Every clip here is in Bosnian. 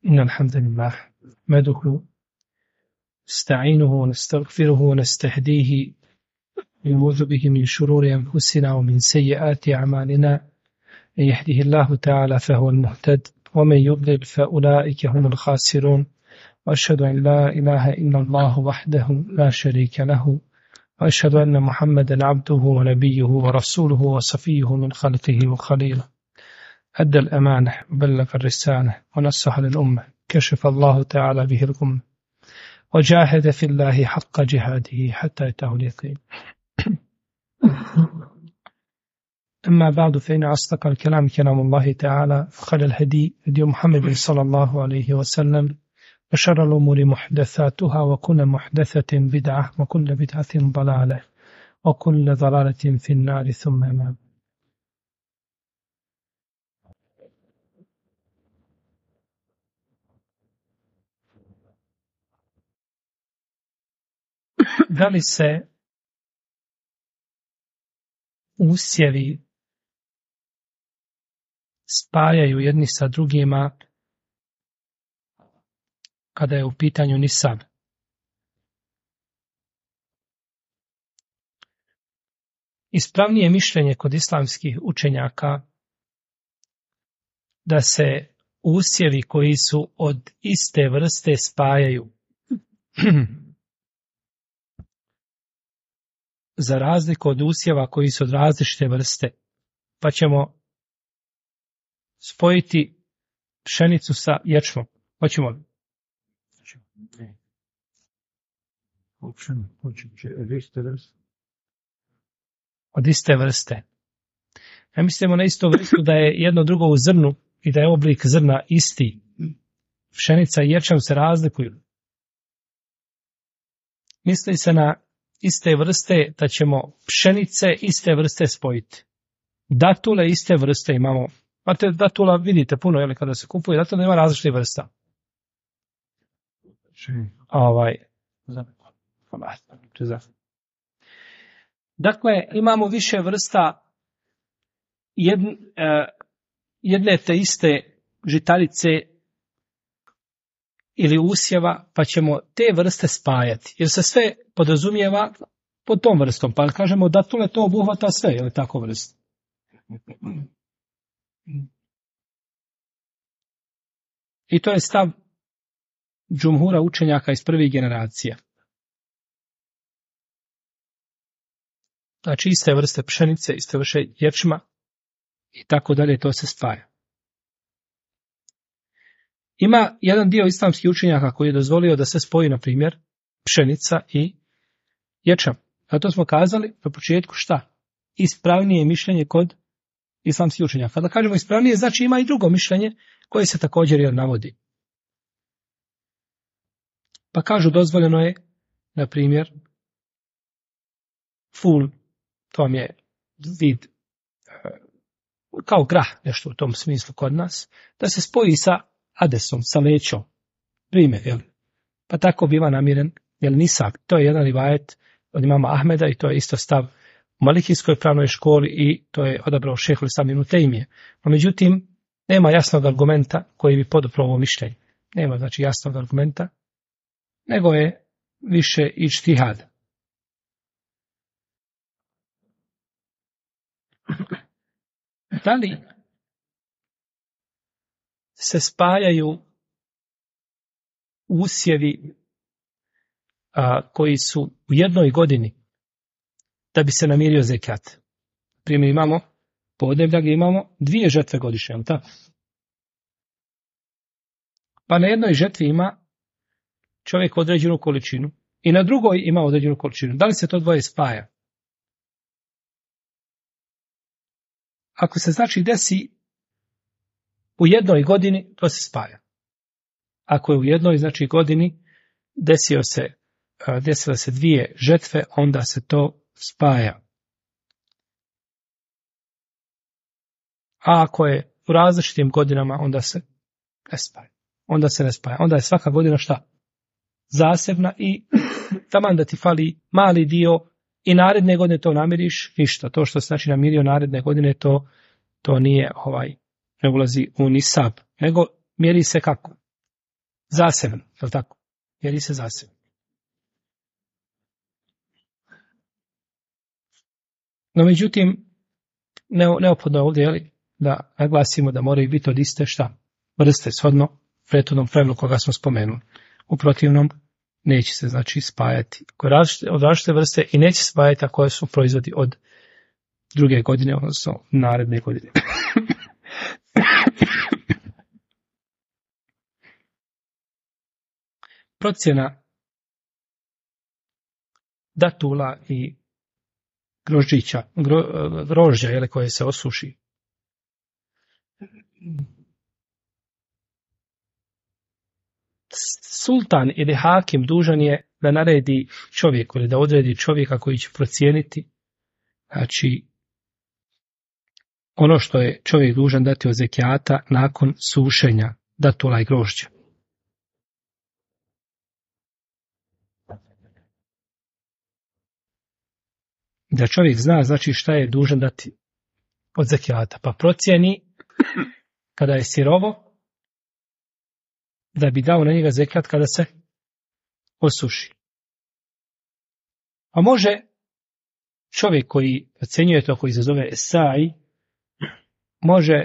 إن الحمد لله نحمده نستعينه ونستغفره ونستهديه ونعوذ به من شرور أنفسنا ومن سيئات أعمالنا. من يهده الله تعالى فهو المهتد ومن يضلل فأولئك هم الخاسرون. وأشهد أن لا إله إلا الله وحده لا شريك له وأشهد أن محمدا عبده ونبيه ورسوله وصفيه من خلقه وخليله. أدى الأمانة وبلغ الرسالة ونصح للأمة كشف الله تعالى به الغمة وجاهد في الله حق جهاده حتى أتاه اليقين. أما بعد فإن أصدق الكلام كلام الله تعالى وخير الهدي هدي محمد صلى الله عليه وسلم وشر الأمور محدثاتها وكل محدثة بدعة وكل بدعة ضلالة وكل ضلالة في النار ثم أمام. Da li se usjevi spajaju jedni sa drugima kada je u pitanju nisab? Ispravnije mišljenje kod islamskih učenjaka da se usjevi koji su od iste vrste spajaju za razliku od usjeva koji su od različite vrste, pa ćemo spojiti pšenicu sa ječmom. Hoćemo li? Od iste vrste. Ja mislimo na istu vrstu da je jedno drugo u zrnu i da je oblik zrna isti. Pšenica i ječam se razlikuju. Misli se na iste vrste da ćemo pšenice iste vrste spojiti. Datule iste vrste imamo. Imate datula, vidite puno, jel, kada se kupuje, datula ima različite vrsta. Dakle, imamo više vrsta jedne te iste žitarice ili usjeva, pa ćemo te vrste spajati. Jer se sve podrazumijeva pod tom vrstom. Pa kažemo datule to obuhvata sve, je li tako vrsta? I to je stav džumhura učenjaka iz prvih generacija. Znači iste vrste pšenice, iste vrste ječma i tako dalje, to se spaja. Ima jedan dio islamskih učenjaka koji je dozvolio da se spoji, na primjer, pšenica i ječam. Zato smo kazali na početku šta? Ispravnije mišljenje kod islamskih učenjaka. Kada kažemo ispravnije, znači ima i drugo mišljenje koje se također navodi. Pa kažu dozvoljeno je, na primjer, ful, to vam je vid kao grah, nešto u tom smislu kod nas, da se spoji sa adesom, sa lećom. Primjer, jel? Pa tako biva namiren, jel, nisab. To je jedan rivajet od imama Ahmeda i to je isto stav u malikijskoj pravnoj školi i to je odabrao šejh Islam ibn Tejmije. No, međutim, nema jasnog argumenta koji bi podupro ovo mišljenje. Nema, znači, jasnog argumenta, nego je više iđtihad. Da li se spajaju usjevi koji su u jednoj godini da bi se namirio zekat? Primjer, imamo podneblja gdje imamo 2 žetve godišnje, jel tako? Pa na jednoj žetvi ima čovjek određenu količinu i na drugoj ima određenu količinu. Da li se to dvoje spaja? Ako se znači desi u jednoj godini, to se spaja. Ako je u jednoj znači godini desile se 2 žetve, onda se to spaja. A ako je u različitim godinama, onda se ne spaja. Onda je svaka godina šta? Zasebna i taman da ti fali mali dio i naredne godine to namiriš, ništa. To što se znači namirio naredne godine, to nije ne ulazi u nisab, nego mjeri se kako? zaseban, je li tako? Jedi se zaseban. No, međutim, neophodno je ovdje, jeli, da naglasimo da moraju biti od iste šta? Vrste, shodno prethodnom pravilu koga smo spomenuli. U protivnom, neće se, znači, spajati od različite vrste i neće spajati ako su proizvodi od druge godine, odnosno naredne godine. Procjena datula i grožđa, jele, koje se osuši. Sultan ili hakim dužan je da naredi čovjeku ili da odredi čovjeka koji će procijeniti, znači, ono što je čovjek dužan dati od zekijata nakon sušenja datula i grožđa. Da čovjek zna, znači, šta je dužan dati od zekijata, pa procijeni kada je sirovo, da bi dao na njega zekijat kada se osuši. A može čovjek koji ocjenjuje to, koji se zove esai, može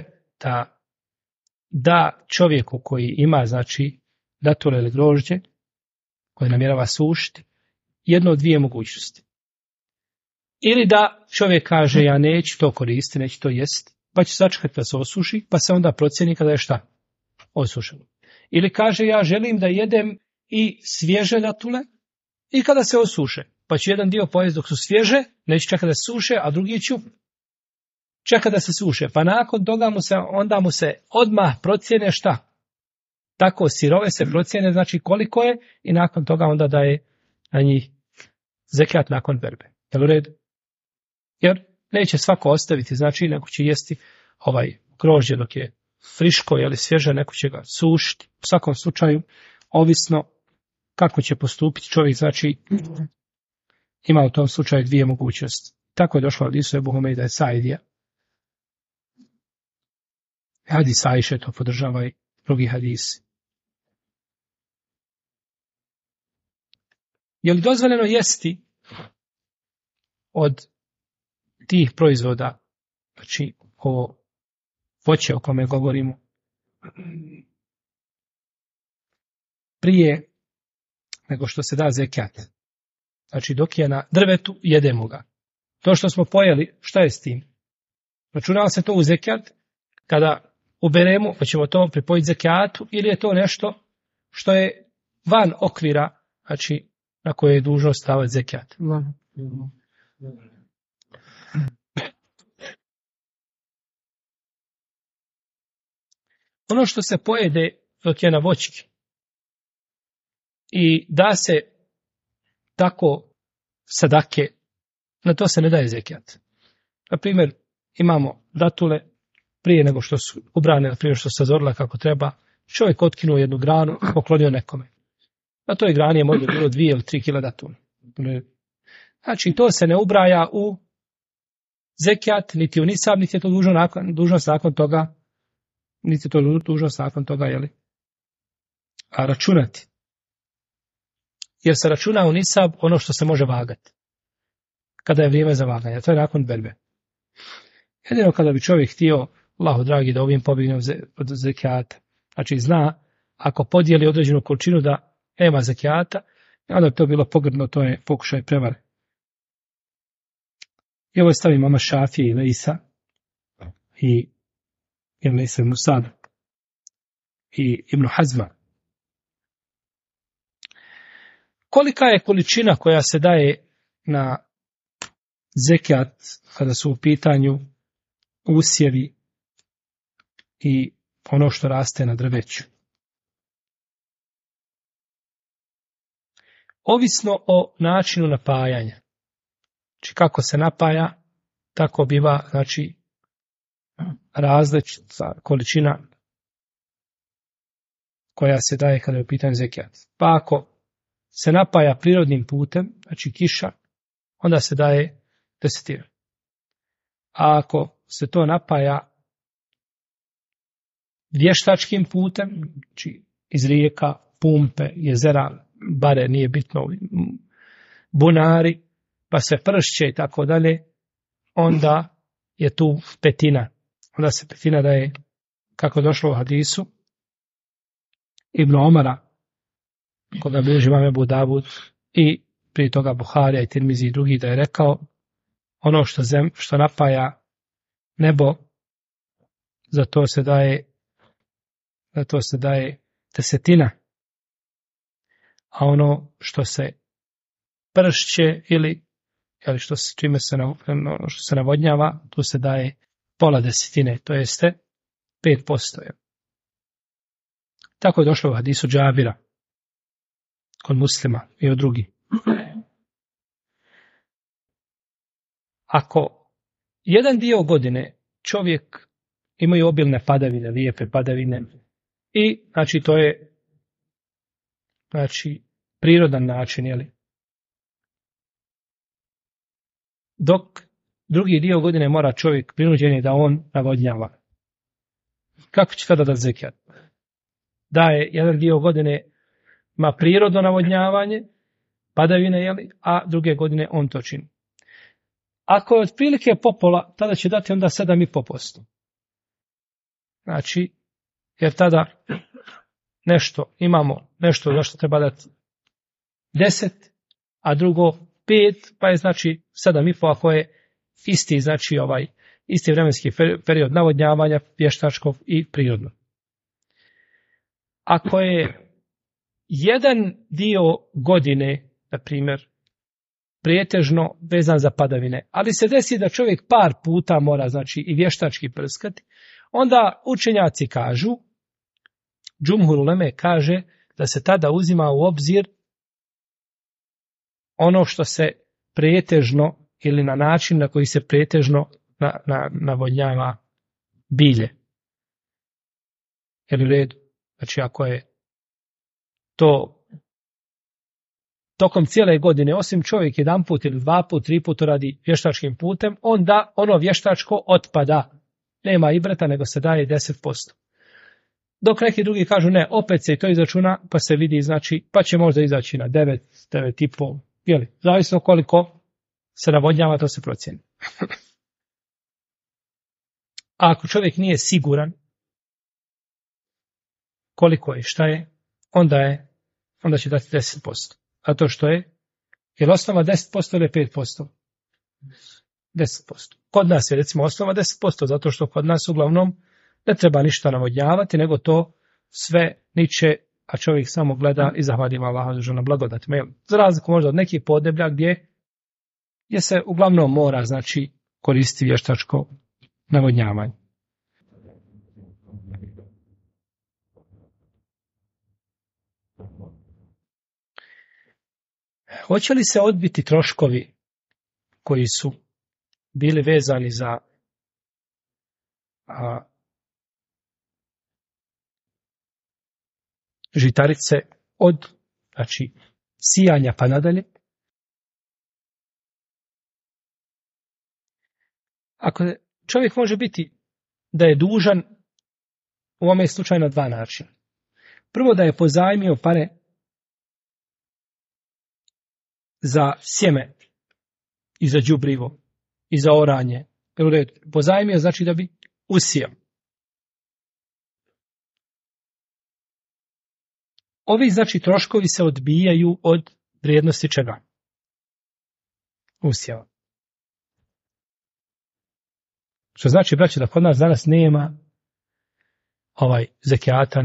da čovjeku koji ima, znači, datule ili grožđe, koje namjerava sušiti, jedno od dvije mogućnosti. Ili da čovjek kaže, ja neću to koristiti, neću to jesti, pa će sačekati da se osuši, pa se onda procjeni kada je šta? Osušeno. Ili kaže, ja želim da jedem i svježe datule i kada se osuše, pa ću jedan dio pojesti dok su svježe, neću čekati da se suše, a drugi ću čekati da se suše. Pa nakon toga onda mu se odmah procjene šta? Tako sirove se procjene, znači koliko je, i nakon toga onda daje na njih zekijat nakon berbe. Jel u redu? Jer neće svako ostaviti, znači neko će jesti grožđe dok je friško ili svježe, neko će ga sušiti. U svakom slučaju, ovisno kako će postupiti čovjek, znači ima u tom slučaju dvije mogućnosti. Tako je došlo od Isu Ebu Humejda i Saidija. Hadis Ajše to podržava i drugi hadisi. Je li dozvoljeno jesti od tih proizvoda, znači ovo voće o kome govorimo, prije nego što se da zekijat? Znači dok je na drvetu, jedemo ga. To što smo pojeli, šta je s tim? Računava se to u zekijat kada uberemo, pa ćemo to pripojiti zekijatu, ili je to nešto što je van okvira, znači na koje je dužno staviti zekijat? Ono što se pojede dok je na voćki i da se tako sadake, na to se ne daje zekijat. Na primjer, imamo datule prije nego što su ubrane, prije što se sazorila kako treba, čovjek otkinuo jednu granu, poklonio nekome. Na toj grani je možda bilo 2 ili 3 kila datule. Znači, to se ne ubraja u zekijat, niti u nisab, niti je to dužnost nakon toga, niti je to dužnost nakon toga, jeli? A računati. Jer se računa u nisab ono što se može vagati. Kada je vrijeme za vaganje, to je nakon berbe. Jedino kada bi čovjek htio, Allahu dragi, da ovim pobjegne od zekijata, znači zna, ako podijeli određenu količinu da nema zekijata, onda bi to bilo pogrdno, to je pokušaj prevare. I ovo stavi mama Šafije i Leisa i Leisa ibn Sad i Ibn Hazma. Kolika je količina koja se daje na zekijat kada su u pitanju usjevi i ono što raste na drveću? Ovisno o načinu napajanja. Znači kako se napaja, tako biva, znači, različita količina koja se daje kada je u pitanju zekijat. Pa ako se napaja prirodnim putem, znači kiša, onda se daje desetina. A ako se to napaja vještačkim putem, znači iz rijeka, pumpe, jezera, bare, nije bitno, bunari, pa se pršće i tako dalje, onda je tu petina. Onda se petina daje, kako došlo u hadisu, Ibn Omara, koga bilježi imam Ebu Davud, i prije toga Buharija i Tirmizi i drugi, da je rekao, ono što napaja nebo, za to se daje desetina, a ono što se pršće ili što se navodnjava, tu se daje pola desetine, to jeste 5%. Tako je došlo u hadisu Džabira kod Muslima i od drugih. Ako jedan dio godine čovjek imaju obilne padavine, lijepe padavine, i znači to je prirodan način, jeli? Dok drugi dio godine mora čovjek prinuđen da on navodnjava. Kako će tada da zekijat? Da je jedan dio godine ima prirodno navodnjavanje, padavine, jeli? A druge godine on to čini. Ako je otprilike popola, tada će dati onda 7,5%. Znači, jer tada imamo nešto za što treba dati 10, a drugo 5, pa je znači 7,5 ako je isti, znači isti vremenski period navodnjavanja, vještačkog i prirodnog. Ako je jedan dio godine, na primjer, prijetežno vezan za padavine, ali se desi da čovjek par puta mora, znači i vještački prskati, onda učenjaci kažu, Džumhur uleme kaže da se tada uzima u obzir ono što se pretežno ili na način na koji se pretežno navodnjava bilje. Jer u redu, znači ako je to tokom cijele godine, osim čovjek jedan put ili 2 put, 3 put radi vještačkim putem, onda ono vještačko otpada. Nema ibreta, nego se daje 10%. Dok neki drugi kažu ne, opet se i to izračuna, pa se vidi, znači, pa će možda izaći na 9, 9,5, jeli, zavisno koliko se navodnjava, to se procijeni. A ako čovjek nije siguran koliko je, šta je, onda će dati 10%. A to što je osnova 10% ili 5%? 10%. Kod nas je recimo osnova 10%, zato što kod nas uglavnom ne treba ništa navodnjavati, nego to sve niče, a čovjek samo gleda i zahvali Allahu na blagodatima. Za razliku možda od nekih podneblja gdje se uglavnom mora, znači, koristiti vještačko navodnjavanje. Hoće li se odbiti troškovi koji su bili vezani za žitarice od, znači, sijanja pa nadalje? Ako čovjek može biti da je dužan u ovome slučaju na 2 načina. Prvo, da je pozajmio pare za sjeme i za đubrivo i za oranje. Pozajmio znači da bi usijao. Ovi, znači, troškovi se odbijaju od vrijednosti čega? Usjeva. Što znači, braće, da kod nas danas nema zekijata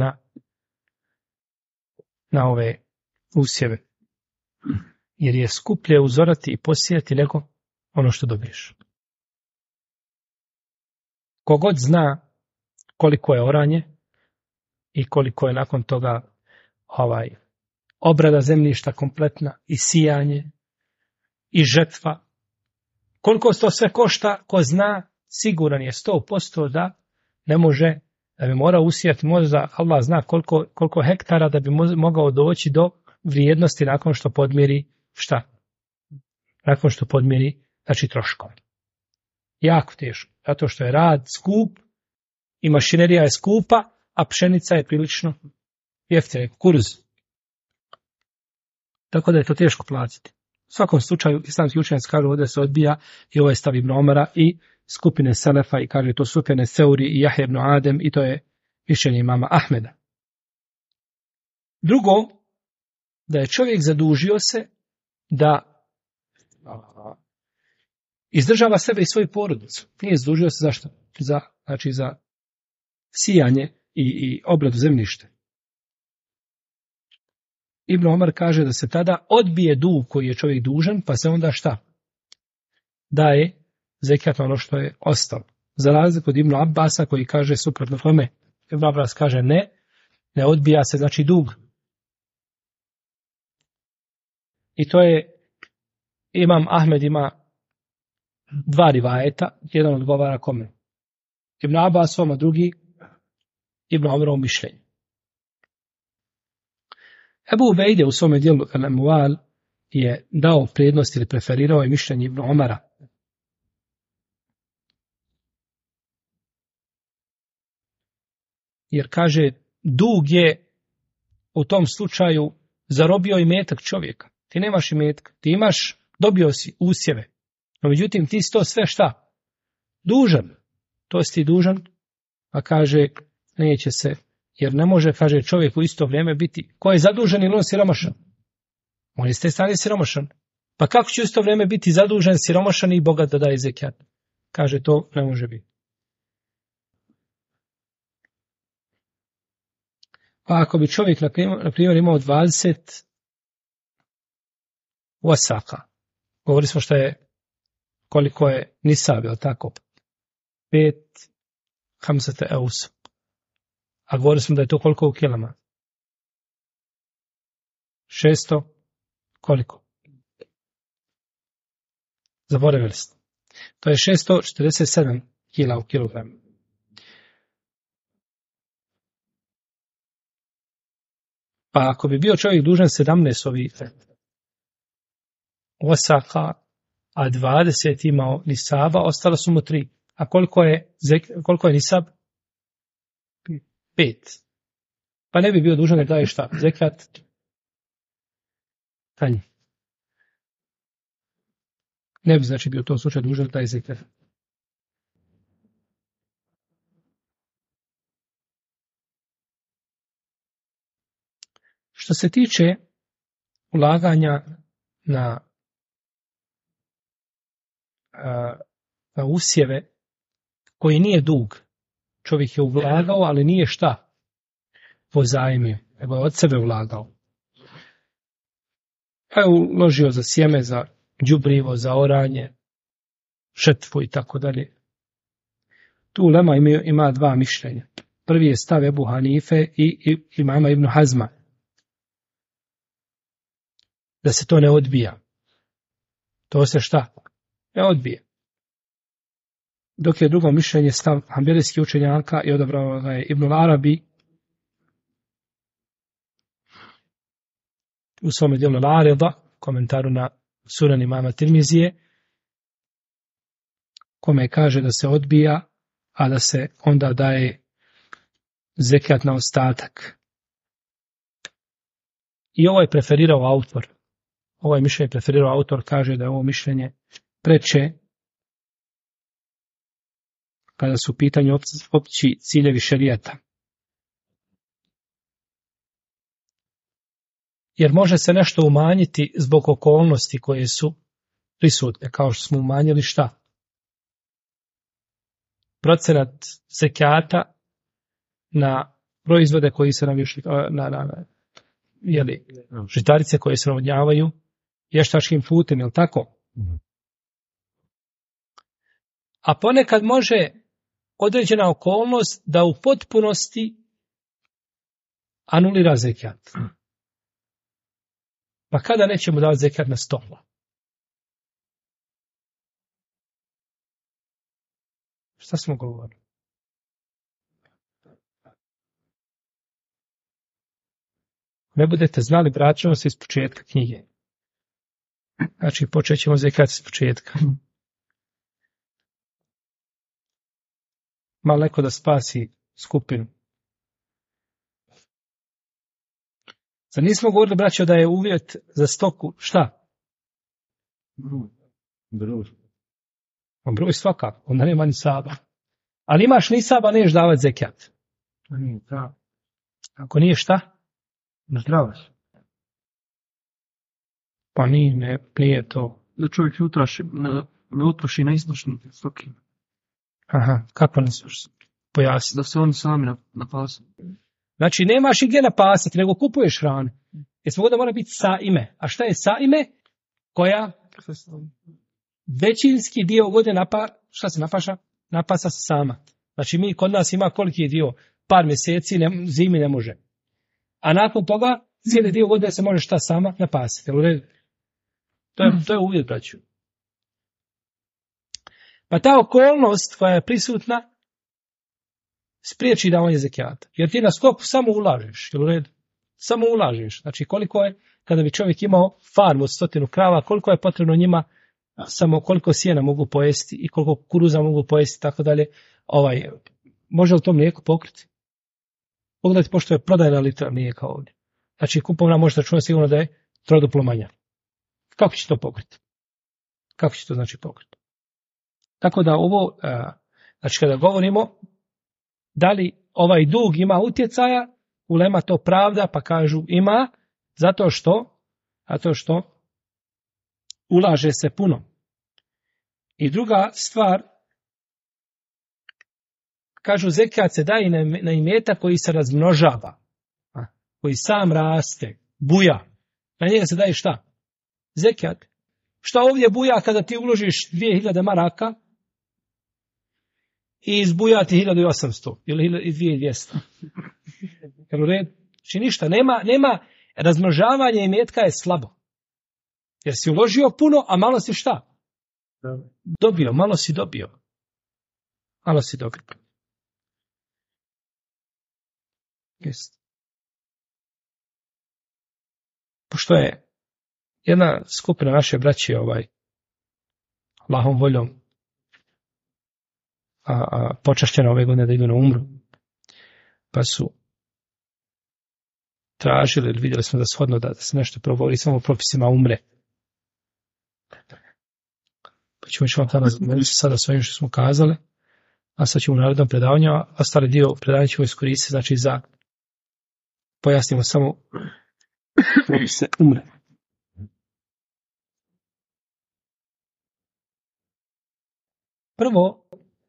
na ove usjeve. Jer je skuplje uzorati i posijati nego ono što dobiješ. Kogod zna koliko je oranje i koliko je nakon toga obrada zemljišta kompletna i sijanje i žetva, koliko to sve košta, ko zna, siguran je 100% da ne može, da bi morao usijati, možda Allah zna koliko hektara da bi mogao doći do vrijednosti nakon što podmiri šta? Nakon što podmiri, znači, troškove. Jako teško, zato što je rad skup i mašinerija je skupa, a pšenica je prilično jeftina, kukuruz. Tako da je to teško platiti. U svakom slučaju, islamski učenjaci kažu ovdje se odbija i ovaj stav Ibn Omara i skupine Selefa i kaže to Sufjane Seuri i Jahja ibn Adem i to je mišljenje imama Ahmeda. Drugo, da je čovjek zadužio se da izdržava sebe i svoju porodicu. Nije zadužio se zašto? Za sijanje i obradu zemljište. Ibn Omar kaže da se tada odbije dug koji je čovjek dužan, pa se onda šta? Daje zekijat na ono što je ostalo. Za razliku od Ibn Abbasa koji kaže suprotno tome. Ibn Abbas kaže ne odbija se, znači dug. I to je, imam Ahmed ima dva rivajeta, jedan odgovara kome? Ibn Abbasom, a drugi Ibn Omerovom mišljenju. Ebu Ubejde u svome dijelu Al-Amwal je dao prednost ili preferirao je mišljenje Ibn Omara. Jer kaže, dug je u tom slučaju zarobio imetak čovjeka. Ti nemaš imetka, ti imaš, dobio si usjeve. No međutim, ti si to sve šta? Dužan. To si ti dužan, a kaže, neće se, jer ne može, kaže, čovjek u isto vrijeme biti, ko je zadužen ili on siromašan? On je s te strane siromašan. Pa kako će u isto vrijeme biti zadužen, siromašan i bogat da daje zekijat? Kaže, to ne može biti. Pa ako bi čovjek, na primjer, imao 20 wasaka, govorili smo što je, koliko je nisab, je tako? 5 hamsate eusa. A govorili smo da je to koliko u kilama? 600, koliko? Zaboravili ste. To je 647 kila u kilogramu. Pa ako bi bio čovjek dužan 17 ovih osaka, a 20 imao nisaba, ostalo su mu 3. A koliko je nisab? 5. Pa ne bi bio dužan da daje šta? Zekat? Tanji. Ne bi znači bio u tom slučaju dužan da daje zekat. Što se tiče ulaganja na usjeve koji nije dug, čovjek je ulagao, ali nije šta? Pozajmio, nego je od sebe ulagao. Pa je uložio za sjeme, za đubrivo, za oranje, šetvu i tako dalje. Tu ulema ima dva mišljenja. Prvi je stav Ebu Hanife i imama Ibn Hazma. Da se to ne odbija. To se šta? Ne odbije. Dok je drugo mišljenje stav hanbelijskih učenjaka i odabrao ga je Ibn Arabi u svome dijelu Al-Arida, komentaru na Sunan imama Tirmizije, kome kaže da se odbija, a da se onda daje zekijat na ostatak. I ovo je preferirao autor. Ovo je mišljenje preferirao autor, kaže da je ovo mišljenje preče kada su u pitanju opći ciljevi šerijata. Jer može se nešto umanjiti zbog okolnosti koje su prisutne, kao što smo umanjili šta? Procenat zekijata na proizvode koji se na žitarice koje se navodnjavaju ještačkim putem, je li tako? A ponekad može određena okolnost da u potpunosti anulira zekijat. Pa kada nećemo davati zekijat na stopla? Šta smo govorili? Ne budete znali, vratit ćemo se iz početka knjige. Znači, počet ćemo zekijat iz početka. Malo neko da spasi skupinu. Zar nismo govorili, braćo, da je uvjet za stoku šta? Broj svakako, onda nema ni saba. Ali imaš ni saba, neš davati zekijat. Ako nije šta? Zdravaš. Pa nije to. Da čovjek ne utroši na isnošni stoki. Aha, kako nas pojasni? Da se oni sami napasu. Znači, nemaš i gdje napasati, nego kupuješ hranu. Jer smo da mora biti sa ime. A šta je sa ime? Koja? Većinski dio godine šta se napaša? Napasa se sama. Znači, kod nas ima koliki dio? Par mjeseci, zimi ne može. A nakon toga, cijeli dio godine se može šta sama napasiti. To je uvjet, braću. Pa ta okolnost koja je prisutna spriječi davanje zekijata. Jer ti na stoku samo ulažeš. Jel u redu? Samo ulažeš. Znači koliko je, kada bi čovjek imao farmu od 100 krava, koliko je potrebno njima, samo koliko sjena mogu pojesti i koliko kuruza mogu pojesti, tako dalje. Može li to mlijeko pokriti? Pogledajte, pošto je prodajna litra mlijeka ovdje. Znači kupovna može računati sigurno da je troduplo manja. Kako će to pokriti? Kako će to znači pokriti? Tako da ovo, znači kada govorimo, da li ovaj dug ima utjecaja, ulema to pravda, pa kažu ima, zato što ulaže se puno. I druga stvar, kažu zekijat se daje na imetak koji se razmnožava, koji sam raste, buja. Na njega se daje šta? Zekijat. Šta ovdje buja kada ti uložiš 2000 maraka i izbuja ti 1800 ili 2200? Jel u redu? Znači ništa, nema razmnožavanje imetka je slabo. Jer si uložio puno, a malo si šta? Dobio, malo si dobio. Malo si dobio. Jest. Pošto je jedna skupina naše braće Allahom voljom počašćena ove godine da idu na umru, pa su tražili, vidjeli smo da shodno da se nešto progovori samo o propisima umre. Pa ćemo vam tada sada s ovim što smo kazali, a sad ćemo u narednom predavanju, a ostali dio predavanja ćemo iskoristiti, znači za pojasnimo samo propise umre. Prvo,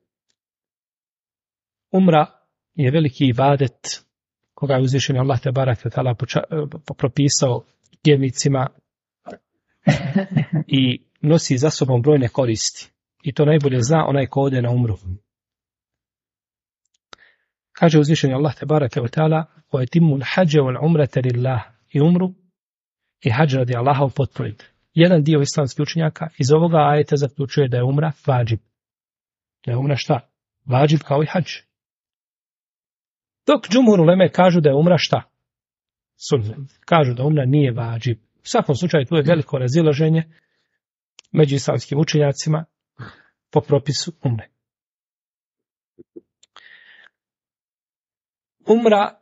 umra je veliki ibadet koga je uzvišeni Allah te barek ve taala propisao vjernicima i nosi za sobom brojne koristi. I to najbolje zna onaj ko ode na umru. Kaže uzvišeni Allah te barek ve taala: "Wa yatimul hajja wal umrata lillah." I umru i hadž radi Allaha upotpuniti. Jedan dio islamskih učenjaka iz ovoga ajeta zaključuje da je umra vađib. Da je umra šta? Vađib kao i hadž. Dok džumhur uleme kažu da je umra šta? Sunnet. Kažu da umra nije vađib. U svakom slučaju tu je veliko razilaženje među islamskim učenjacima po propisu umre. Umra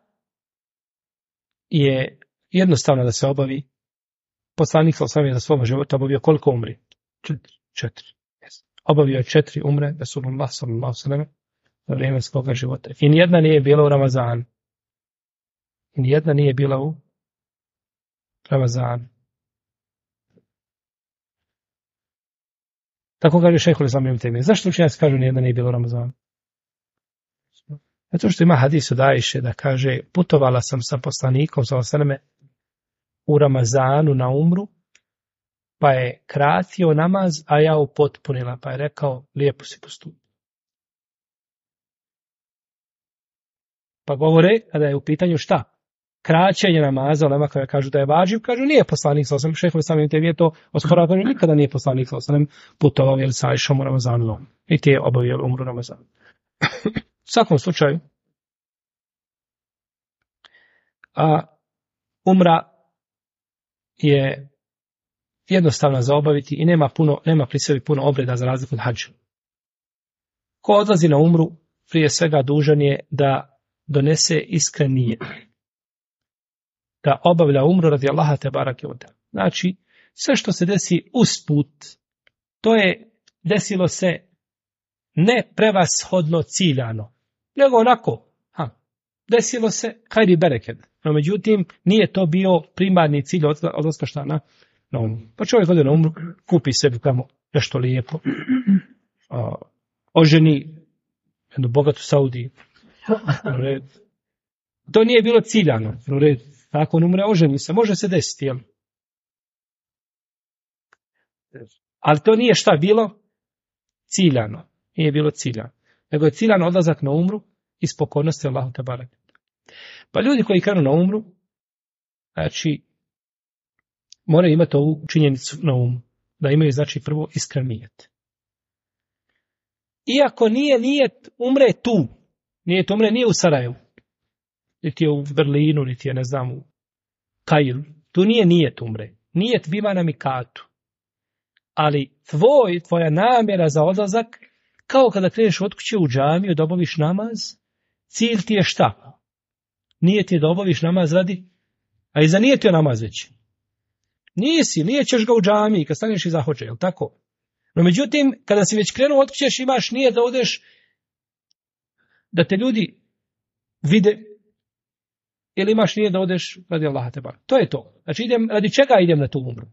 je jednostavno da se obavi. Poslanik sallallahu alejhi ve sellem za svog života obavio koliko umri? 4. Obavio je 4 umre Resulullah sallallahu alejhi ve sellem za vrijeme svoga života. I nijedna nije bila u Ramazanu. I nijedna nije bila u Ramazanu. Tako kaže šejhul Islam ibn Tejmije. Zašto učenjaci kažu nijedna nije bila u Ramazanu? Zato što ima hadis od Ajše da kaže: putovala sam sa poslanikom sallallahu alejhi ve sellem u Ramazanu na umru, pa je kratio namaz, a ja upotpunila, pa je rekao: lijepo si postupio. Pa govore, kada je u pitanju šta? Kraćenje namaza, onama koja kažu da je vađiv, kažu nije poslanik sallallahu alejhi ve sellem, šejhul Islam ibn Tejmije to osporava, kaže nikada nije poslanik sallallahu alejhi ve sellem putovao jel sa Ajšom u Ramazanu, niti je obavio umru Ramazanu. U svakom slučaju, umra je jednostavna za obaviti i nema pri sebi puno obreda za razliku od hadža. Ko odlazi na umru, prije svega dužan je da donese iskren nijet. da obavlja umru radi Allaha te barake od. Znači, sve što se desi usput, to je desilo se ne prevashodno ciljano, nego onako, desilo se hajri bereket. No međutim, nije to bio primarni cilj odlaska šta na umru. Pa čovjek ode na umru, kupi sebi tamo nešto lijepo, oženi jednu bogatu Saudiju. To nije bilo ciljano. Nakon umre oženi se, može se desiti, jel? Ali to nije šta bilo ciljano. Nije bilo ciljano. Nego je ciljano odlazak na umru iz pokornosti Allahu te barek. Pa ljudi koji krenu na umru, znači, moraju imati ovu činjenicu na umu. Da imaju, znači, prvo iskren nijet. Iako nije nijet umre tu. Nijet umre nije u Sarajevu. Niti je u Berlinu, niti je, ne znam, u Kairu. Tu nije nijet umre. Nijet biva na mikatu. Ali tvoja namjera za odlazak, kao kada kreneš od kuće u džamiju da obaviš namaz, cilj ti je šta? Nije ti da obaviš namaz radi, a i za nije ti je namaz već. Nije ćeš ga u džamiji kad staneš i zahođe, je li tako? No međutim, kada si već krenuo od kuće, imaš nije da odeš, da te ljudi vide, ili imaš nije da odeš radi Allaha te barek. To je to. Znači, radi čega idem na tu umru?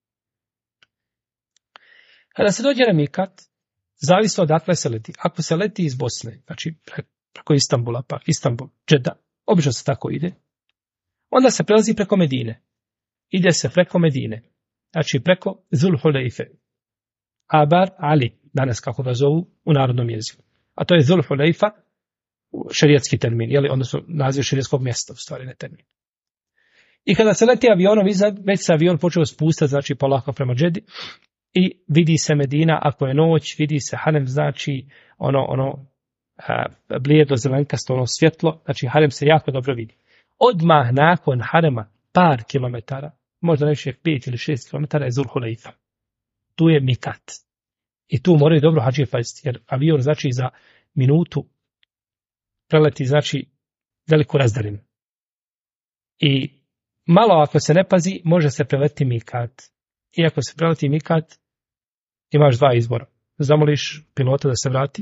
Kada se dođe na mikat, zavisno odakle se leti. Ako se leti iz Bosne, znači preko Istanbula, pa Istanbul, Džeda, obično se tako ide, onda se prelazi preko Medine. Ide se preko Medine. Znači preko Zulhulejfe. Abar Ali, danas kako ga zovu u narodnom jeziku. A to je Zulhulejfa, šerijatski termin, odnosno naziv šerijatskog mjesta, u stvari ne termin. I kada se leti avionom iznad, već se avion počeo spustati, znači polako prema Džedi, i vidi se Medina, ako je noć, vidi se harem, znači blijedo zelenkasto, ono svjetlo, znači harem se jako dobro vidi. Odmah nakon harema, par kilometara, možda najviše 5 ili 6 kilometara je Zulhulejfa. Tu je mikat. I tu moraju dobro hadžije paziti, jer avion znači za minutu preleti, znači veliku razdaljinu. I malo ako se ne pazi, može se preleti mikat. I ako se preleti mikat, imaš dva izbora. Zamoliš pilota da se vrati.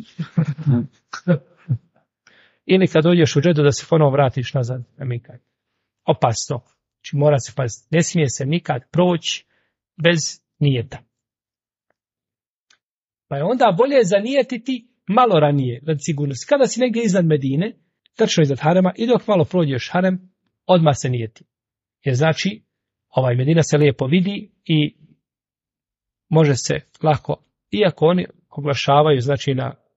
Ili kad dođeš u Džedu da se ponovo vratiš nazad na mikat. Opasno. Znači mora se paziti. Ne smije se nikad proći bez nijeta. Pa je onda bolje zanijetiti malo ranije, radi sigurnosti. Kada si negdje iznad Medine, trčno iznad harema, i dok malo prođeš harem, odmah se nijeti. Jer znači, Medina se lijepo vidi i može se lako, iako oni oglašavaju, znači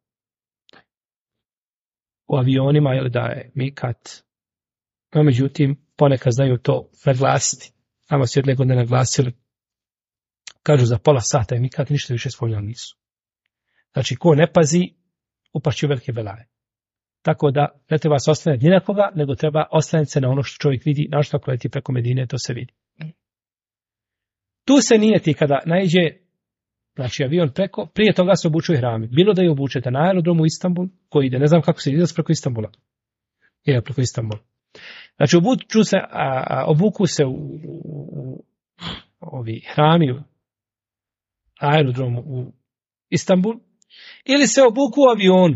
u avionima, ili da je mikat, no međutim, ponekad znaju to naglasiti. Tamo su jedne godine naglasili, kažu za pola sata je mikat, ništa više spominjali nisu. Znači, ko ne pazi, upašće velike belaje. Tako da ne treba se oslanjati ni na koga, nego treba oslanjati se na ono što čovjek vidi, na što ako leti preko Medine, to se vidi. Tu se nijeti kada naiđe, znači avion preko, prije toga se obučuju hrami. Bilo da je obučete na aerodromu u Istanbul, koji ide, ne znam kako se ide preko Istanbula. Ide preko Istanbula. Znači obuku se u ovi hrami, u aerodromu u Istanbul, ili se obuku u avionu.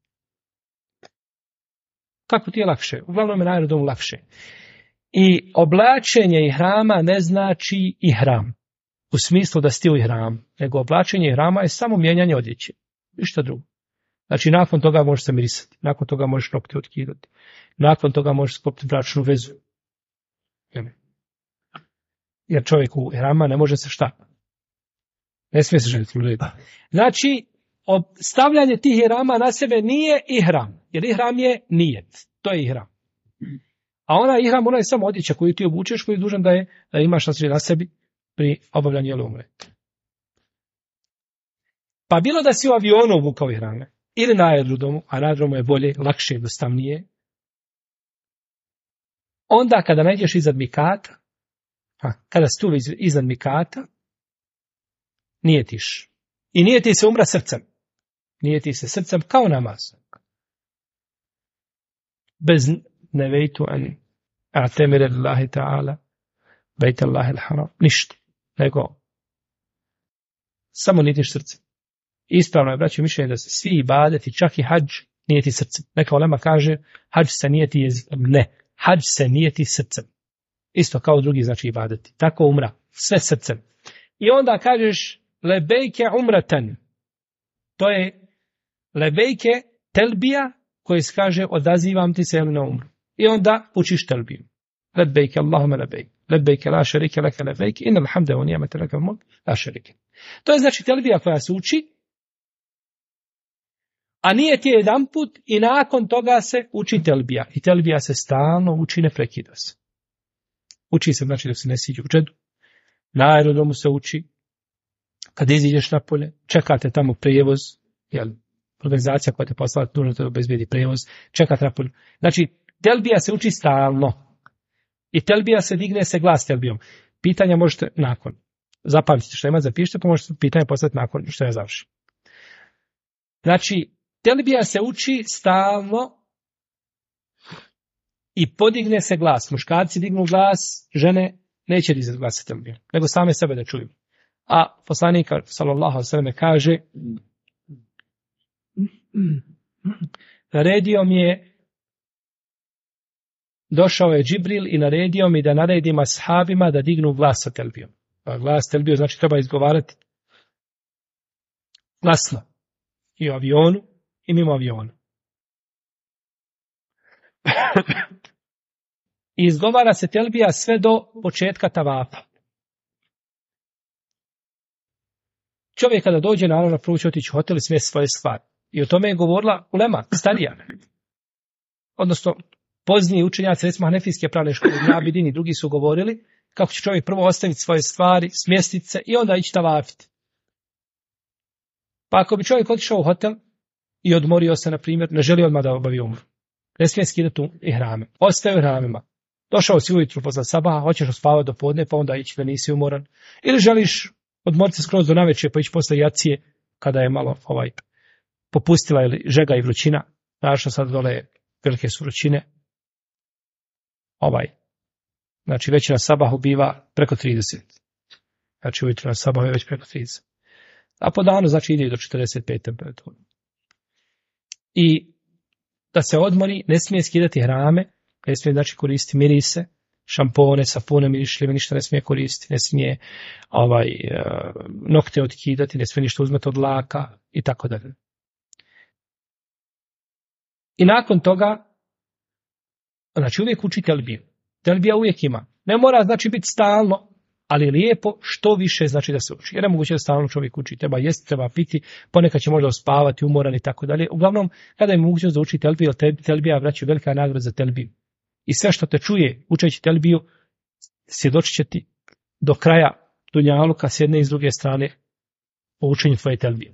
Kako ti je lakše? Uglavnom je na aerodromu lakše. I oblačenje ihrama ne znači ihram. U smislu da si ti u ihram. Nego oblačenje ihrama je samo mijenjanje odjeće. Ništa drugo. Znači nakon toga možeš se mirisati. Nakon toga možeš nokte otkidati. Nakon toga možeš sklopiti bračnu vezu. Jer čovjek u ihrama ne može se šta? Ne smije se ženiti. Znači, stavljanje tih ihrama na sebe nije ihram. Jer ihram je nijet. To je ihram. A ona ihram, ona je samo odjeća koju ti obučeš, koji je dužan da imaš na sebi pri obavljanju umre. Pa bilo da si u avionu obukao ihrame, ili na aerodromu, a na aerodromu je bolje, lakše, jednostavnije, onda kada nađeš iznad mikata, kada si tu iznad mikata, nijetiš. I nijeti se umra srcem. Nijeti se srcem kao namaz. Bez nevejtu ani a'temire lillahi ta'ala, bejt Allahi al-haram. Ništa. Nego samo nijetiš srce. Ispravno je, braći, mišljenje da se svi ibadeti, čak i hadž, nijeti srcem. Neka ulema kaže, hadž se nijeti jezikom. Ne, hadž se nijeti srcem. Isto kao drugi, znači, ibadeti. Tako umra, sve srcem. I onda kažeš, lebejke umratan. To je lebejke telbija, koji se kaže, odazivam ti se na umru. I onda učiš telbiju. Lebejke Allahume lebejke. Lebejke la šerike leke lebejke. Inna alhamde u nijamete leke mulk la šerike. To je znači telbija koja se uči, a nije ti jedan put i nakon toga se uči telbija. I telbija se stalno uči, ne prekida se. Uči se znači dok se ne siđe u džedu. Na aerodromu se uči. Kad iziđeš napolje, čekate tamo prijevoz, jel, organizacija koja te poslala, nužno te obezbedi prijevoz, čekate napolje. Znači, telbija se uči stalno. I telbija se digne se glas telbijom. Pitanja možete nakon. Zapamtite što ima, zapišite, pa možete pitanje postaviti nakon što ja završim. Znači, telbija se uči stalno i podigne se glas. Muškarci dignu glas, žene neće dizati glas telbijom, nego same sebe da čuju. A poslanik sallallahu alejhi ve sellem kaže, naredio mi je, došao je Džibril i naredio mi da naredim ashabima da dignu glas sa telbijom. A glas telbijom znači treba izgovarati glasno. I u avionu i mimo aviona. I izgovara se telbija sve do početka tavafa. Čovjek kada dođe, naravno, prvo će otići u hotel i smjesti svoje stvari. I o tome je govorila ulema, starija. Odnosno, pozniji učenjaci, recimo Hanefijske pravne škole, Abidin i drugi su govorili kako će čovjek prvo ostaviti svoje stvari, smjestiti se i onda ići tavafiti. Pa ako bi čovjek otišao u hotel i odmorio se, na primjer, ne želi odmah da obavi umru. Ne smije skidati u ihrame. Ostaje u ihramima. Došao si ujutru posle sabaha, hoćeš spavati do podne, pa onda ići da nisi umoran. Ili želiš odmoriti se skroz do navečer, pa ići posle jacije, kada je malo popustila ili žega i vrućina. Naravno sad dole velike su vrućine. Znači već na sabahu biva preko 30. Znači ujutru na sabahu je već preko 30. A po danu znači ide do 45 temperatura. I da se odmori, ne smije skidati hrame, ne smije znači koristiti mirise, šampone, sapune, mirišljive, ništa ne smije koristiti, ne smije nokte otkidati, ne smije ništa uzmeti od laka i tako dalje. I nakon toga, znači uvijek uči telbiju. Telbija uvijek ima. Ne mora znači biti stalno, ali lijepo što više znači da se uči. Jer je moguće da stalno čovjek uči. Treba jesti, treba piti, ponekad će možda uspavati, umoran i tako dalje. Uglavnom, kada je mogućnost da uči telbiju, telbija vraća velika nagrada za telbiju. I sve što te čuje učeći telbiju, svjedočit će ti do kraja dunjaluka s jedne i s druge strane po učenju tvoje telbije.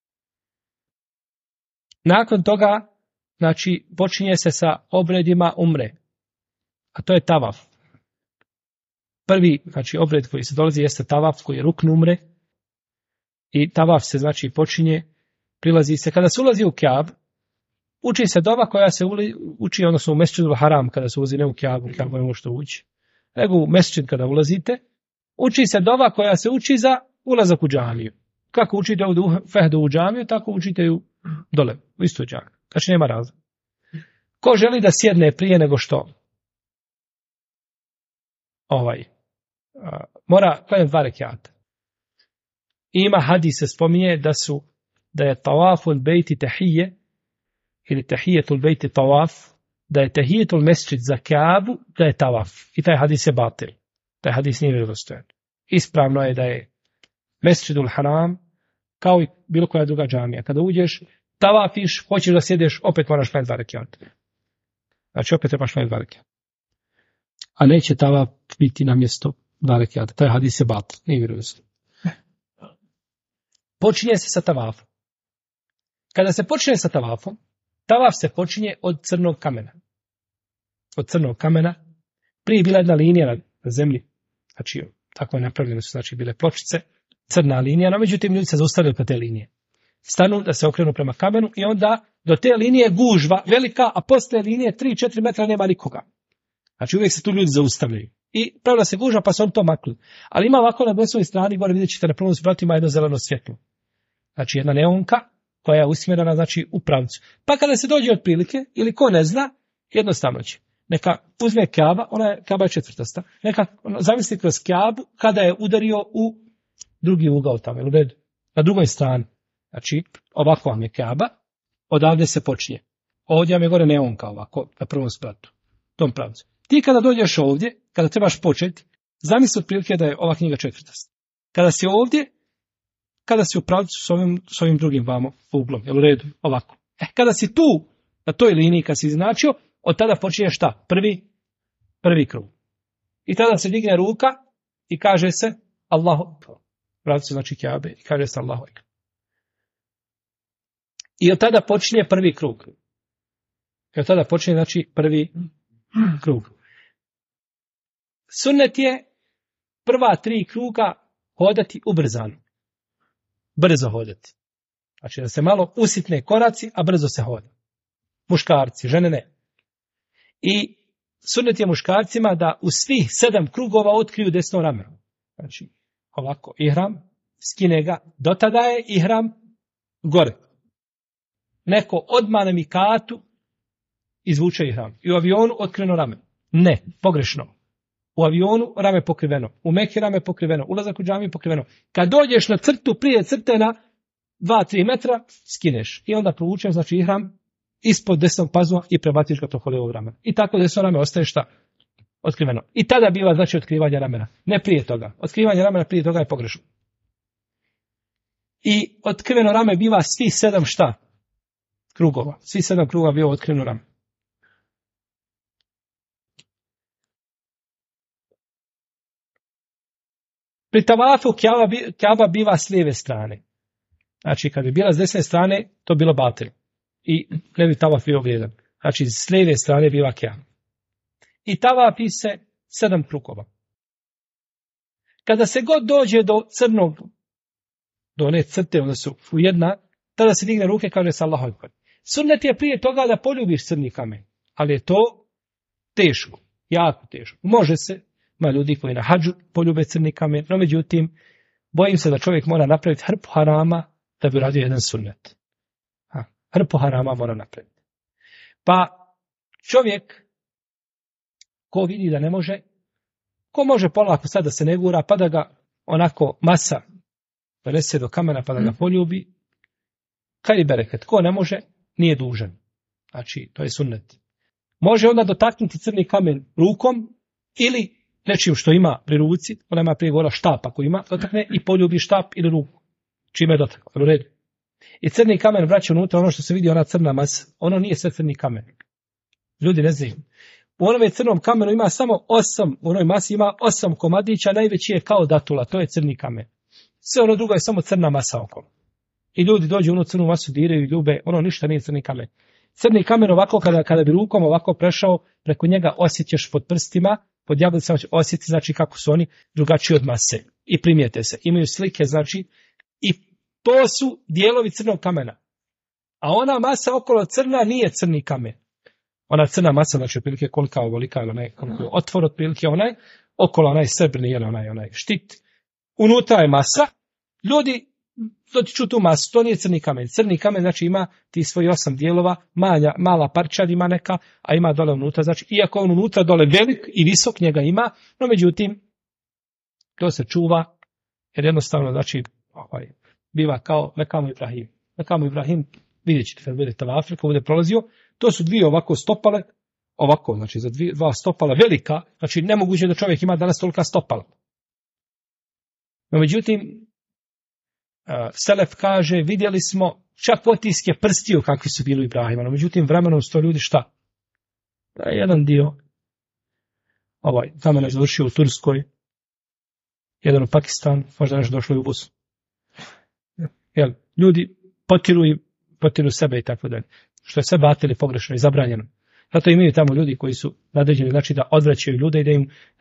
Nakon toga, znači, počinje se sa obredima umre. A to je tavaf. Prvi, znači, obred koji se dolazi jeste tavaf, koji je rukn umre. I tavaf se, znači, počinje, prilazi se. Kada se ulazi u Kjab, uči se dova koja se uči, odnosno u Mesdžidul Haram, kada se ulazi ne u Kjabu, Kjabu ne možete ući. Nego u Mesdžid kada ulazite, uči se dova koja se uči za ulazak u džamiju. Kako učite u Fehdu u džamiju, tako učite ju dole, u istoj džamiju. Znači, nema razloga. Ko želi da sjedne prije nego što mora klanjati 2 rekjata. Ima hadis se spominje da je tawaful bejti tahije ili tahijetul bejti tawaf, da je tahijetul mesdžid za Kaabu, da je tawaf. I taj hadis je batil. Taj hadis nije vjerodostojan. Ispravno je da je Mesdžidul Haram kao i bilo koja druga džamija. Kada uđeš, tawafiš, hoćeš da sjedeš, opet moraš klanjati 2 rekjata. Znači opet trebaš klanjati 2 rekjata. A neće tavaf biti na mjesto 2 rekjata. Taj hadis je batil. Nije vjerodostojan. Počinje se sa tavafom. Kada se počne sa tavafom, tavaf se počinje od crnog kamena. Od crnog kamena. Prije je bila jedna linija na zemlji. Znači, tako je napravljeno su, znači, bile pločice. Crna linija, no međutim ljudi se zaustavljaju po te linije. Stanu da se okrenu prema kamenu i onda do te linije gužva velika, a posle linije 3-4 metra nema nikoga. Znači uvijek se tu ljudi zaustavljaju. I pravila se gužva pa su on to makli. Ali ima ovako na desnoj strani, gore vidjet ćete na prvom spratu ima jedno zeleno svjetlo. Znači jedna neonka koja je usmjerena znači u pravcu. Pa kada se dođe otprilike, ili ko ne zna, jednostavno će. Neka uzme Kaba, Kaba je četvrtasta, neka zamisli kroz Kabu kada je udario u drugi ugao tamo, u redu, na drugoj strani. Znači, ovako vam je Kaba, odavde se počinje. Ovdje vam je gore neonka ovako, na prvom spratu, tom pravcu. Ti kada dođeš ovdje, kada trebaš početi, zamisli otprilike da je ova knjiga četvrtasta. Kada si ovdje, kada si u pravcu s ovim drugim vamo uglom, jel u redu, ovako. Kada si tu, na toj liniji, kad si iznačio, od tada počinje šta? Prvi krug. I tada se digne ruka i kaže se Allahu, pravcu znači Kjabe, i kaže se Allahu. I od tada počinje prvi krug. I od tada počinje znači prvi krug. Sunnet je prva 3 kruga hodati ubrzano. Brzo hodati. Znači da se malo usitne koraci, a brzo se hoda. Muškarci, žene ne. I sunnet je muškarcima da u svih 7 krugova otkriju desno rameno. Znači, ovako, ihram, skine ga, do tada je ihram gore. Neko odmah na mikatu izvuče ihram. I u avionu otkriveno rame. Ne, pogrešno. U avionu rame pokriveno. U Meki rame pokriveno. Ulazak u džamiju pokriveno. Kad dođeš na crtu, prije crte na 2-3 metra, skineš. I onda provučeš, znači ihram, ispod desnog pazua i prebaciš ga toko lijevog ramena. I tako desno rame ostaje šta? Otkriveno. I tada biva znači otkrivanje ramena. Ne prije toga. Otkrivanje ramena prije toga je pogrešno. I otkriveno rame biva svi 7 šta? Krugova. Svi 7 krugova biva otkriveno rame. Pri tavafu Kjaba biva s lijeve strane. Znači kad bi bila s desne strane, to bilo batil. I ne bi tavaf bio vrijedan. Znači, s lijeve strane biva Kjaba. I tavafi se 7 krugova. Kada se god dođe do crnog, do one crte, onda su u jedna, tada se digne ruke, kaže se Allahu ekber. Sunnet je prije toga da poljubiš crni kamen. Ali je to teško, jako teško. Može se, ima ljudi koji na hadžu poljube crni kamen, no međutim, bojim se da čovjek mora napraviti hrpu harama da bi radio jedan sunnet. Hrpu harama mora napraviti. Pa čovjek ko vidi da ne može, ko može polako sad da se ne gura, pa da ga onako masa donese do kamena pa da ga poljubi, kaj li bereket, ko ne može, nije dužan. Znači, to je sunnet. Može onda dotaknuti crni kamen rukom ili nečim što ima pri ruci, ona ima prije govora štap ako ima, dotakne i poljubi štap ili ruku. Čime je dotakao, u redu. I crni kamen vraća unutra, ono što se vidi, ona crna masa, ono nije sve crni kamen. Ljudi ne znaju. U onome crnom kamenu ima samo 8, u onoj masi ima 8 komadića, najveći je kao datula, to je crni kamen. Sve ono drugo je samo crna masa okolo. I ljudi dođu u onu crnu masu, diraju i ljube, ono ništa nije crni kamen. Crni kamen ovako, kada bi rukom ovako prešao, preko njega osjećaš pod prstima, pod jaglicama osjeti, znači kako su oni drugačiji od mase. I primijete se. Imaju slike, znači, i to su dijelovi crnog kamena. A ona masa okolo crna nije crni kamen. Ona crna masa, znači otprilike kolika ovolika, onaj otvor otprilike onaj, okolo onaj srebrni, onaj štit. Unutra je masa. Ljudi dotiču tu masu, to nije crni kamen. Crni kamen znači ima ti svoji 8 dijelova, mala parčad ima neka, a ima dole unutra. Znači, iako on unutra dole velik i visok njega ima, no međutim, to se čuva, jer jednostavno, znači, biva kao Mekamu Ibrahim. Mekamu Ibrahim, vidjet ćete kad budete u Afriku, bude prolazio, to su dvije ovako stopale, ovako, znači za dva stopala velika, znači nemoguće da čovjek ima danas tolika stopala. No međutim, Selef kaže, vidjeli smo čak otiske prstiju kakvi su bili u Ibrahima, no međutim vremenom su to ljudi šta? Da je jedan dio, kamen je završio u Turskoj, jedan u Pakistan, možda nešto došlo i u Bosnu. Jel, ljudi potiru sebe i tako dalje. Što je sve batili pogrešno i zabranjeno. Zato imaju tamo ljudi koji su nadređeni, znači da odvraćaju ljude i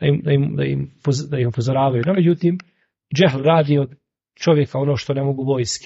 da im upozoravaju. No međutim, džehl radi od čovjeka ono što ne mogu vojske.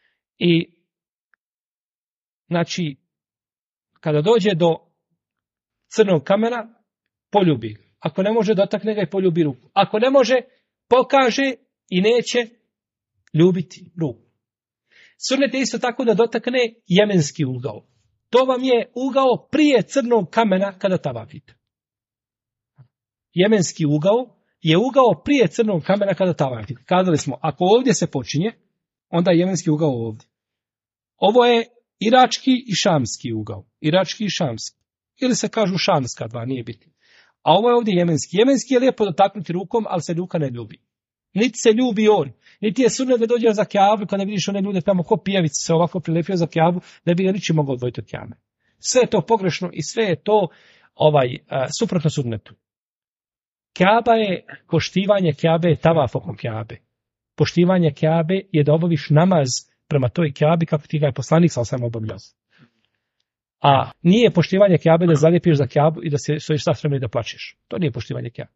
I znači, kada dođe do crnog kamena, poljubi ga. Ako ne može, dotakne ga i poljubi ruku. Ako ne može, pokaže i neće ljubiti ruku. Sunnet je isto tako da dotakne jemenski ugao. To vam je ugao prije crnog kamena kada tavafite. Jemenski ugao je ugao prije crnog kamena kada tavafite. Kazali smo, ako ovdje se počinje, onda je jemenski ugao ovdje. Ovo je irački i šamski ugao. Irački i šamski. Ili se kažu šamska dva, nije bitno. A ovo je ovdje jemenski. Jemenski je lijepo dotaknuti rukom, ali se ruka ne ljubi. Niti se ljubi on. Niti je sunnet da dođe za Kjabu, kada vidiš one ljude tamo ko pijavice se ovako prilepio za Kjabu, ne bi ga ničim mogao odvojiti od Kjabe. Sve je to pogrešno i sve je to suprotno sunnetu. Kjaba je, poštivanje Kjabe je tavaf oko Kjabe. Poštivanje Kjabe je da obaviš namaz prema toj Kjabi kako ti ga je poslanik sam obavljao. A nije poštivanje Kjabe da zalijepiš za Kjabu i da se stojiš sa strane i da plačeš. To nije poštivanje Kjabe.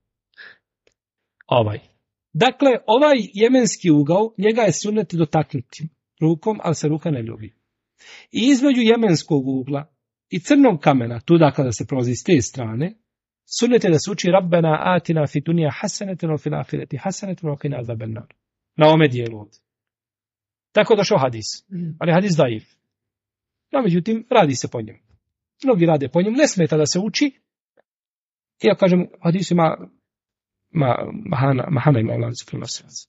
Dakle, ovaj jemenski ugao, njega je sunnet dotaknuti rukom, ali se ruka ne ljubi. I između jemenskog ugla i crnog kamena, tuda kada se prolazi s te strane, sunnet je da se uči Rabbena atina fi dunija hasanatan wa fil ahireti hasanatan wa qina azaban nar. Na ome dijelu ovdje. Tako došao hadis. Ali hadis daif. No, međutim, radi se po njemu. Mnogi rade po njemu. Ne smeta da se uči. Ja kažem, hadis ima mahana ima u lancu prenosilaca.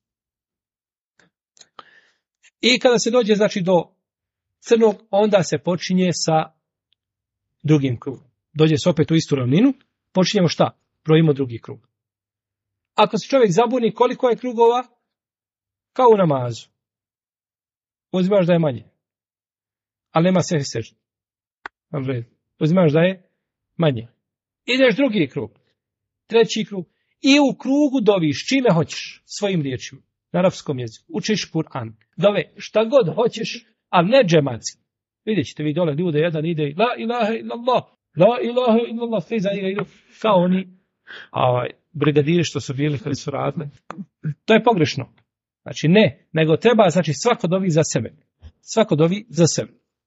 I kada se dođe, znači, do crnog, onda se počinje sa drugim krugom. Dođe se opet u istu ravninu, počinjemo šta? Brojimo drugi krug. Ako se čovjek zabuni koliko je krugova, kao u namazu. Uzimaš da je manje. Ali nema se sežda. Uzimaš da je manje. Ideš drugi krug. Treći krug. I u krugu doviš čime hoćeš, svojim riječima, na arapskom jeziku. Učiš Kur'an. Dove šta god hoćeš, ali ne džematski. Vidjet ćete vi dole ljude, jedan ide la ilaha illallah, la ilaha illallah, svi za njega idu kao oni brigadiri što su bili kad su radili. To je pogrešno. Znači ne, nego treba, znači svako dovi za sebe. Svako dovi za sebe.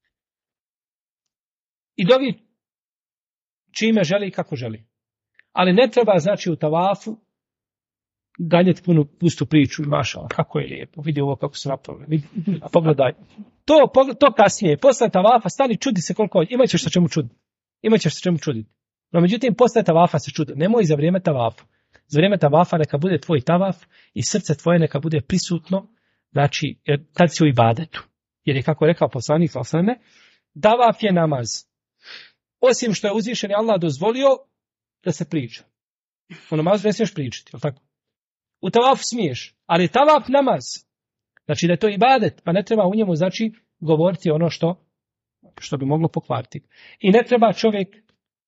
I dovi čime želi i kako želi. Ali ne treba, znači, u tavafu ganjati pustu priču. Maša, kako je lijepo, vidi ovo kako se napravili. A pogledaj. To kasnije, posle tavafa, stani, čudi se koliko hoće. Imaćeš se čemu čuditi. Imaćeš se čemu čuditi. No, međutim, posle tavafa se čudi. Nemoj za vrijeme tavafa. Za vrijeme tavafa neka bude tvoj tavaf i srce tvoje neka bude prisutno, znači, tad si u ibadetu. Jer je, kako je rekao poslanik sallallahu, tavaf je namaz. Osim što je uzvišeni Allah dozvolio da se priča. U namazu ne smiješ pričati, jel tako? U tavafu smiješ, ali je tavaf namaz. Znači da je to ibadet, pa ne treba u njemu, znači, govoriti ono što bi moglo pokvariti. I ne treba čovjek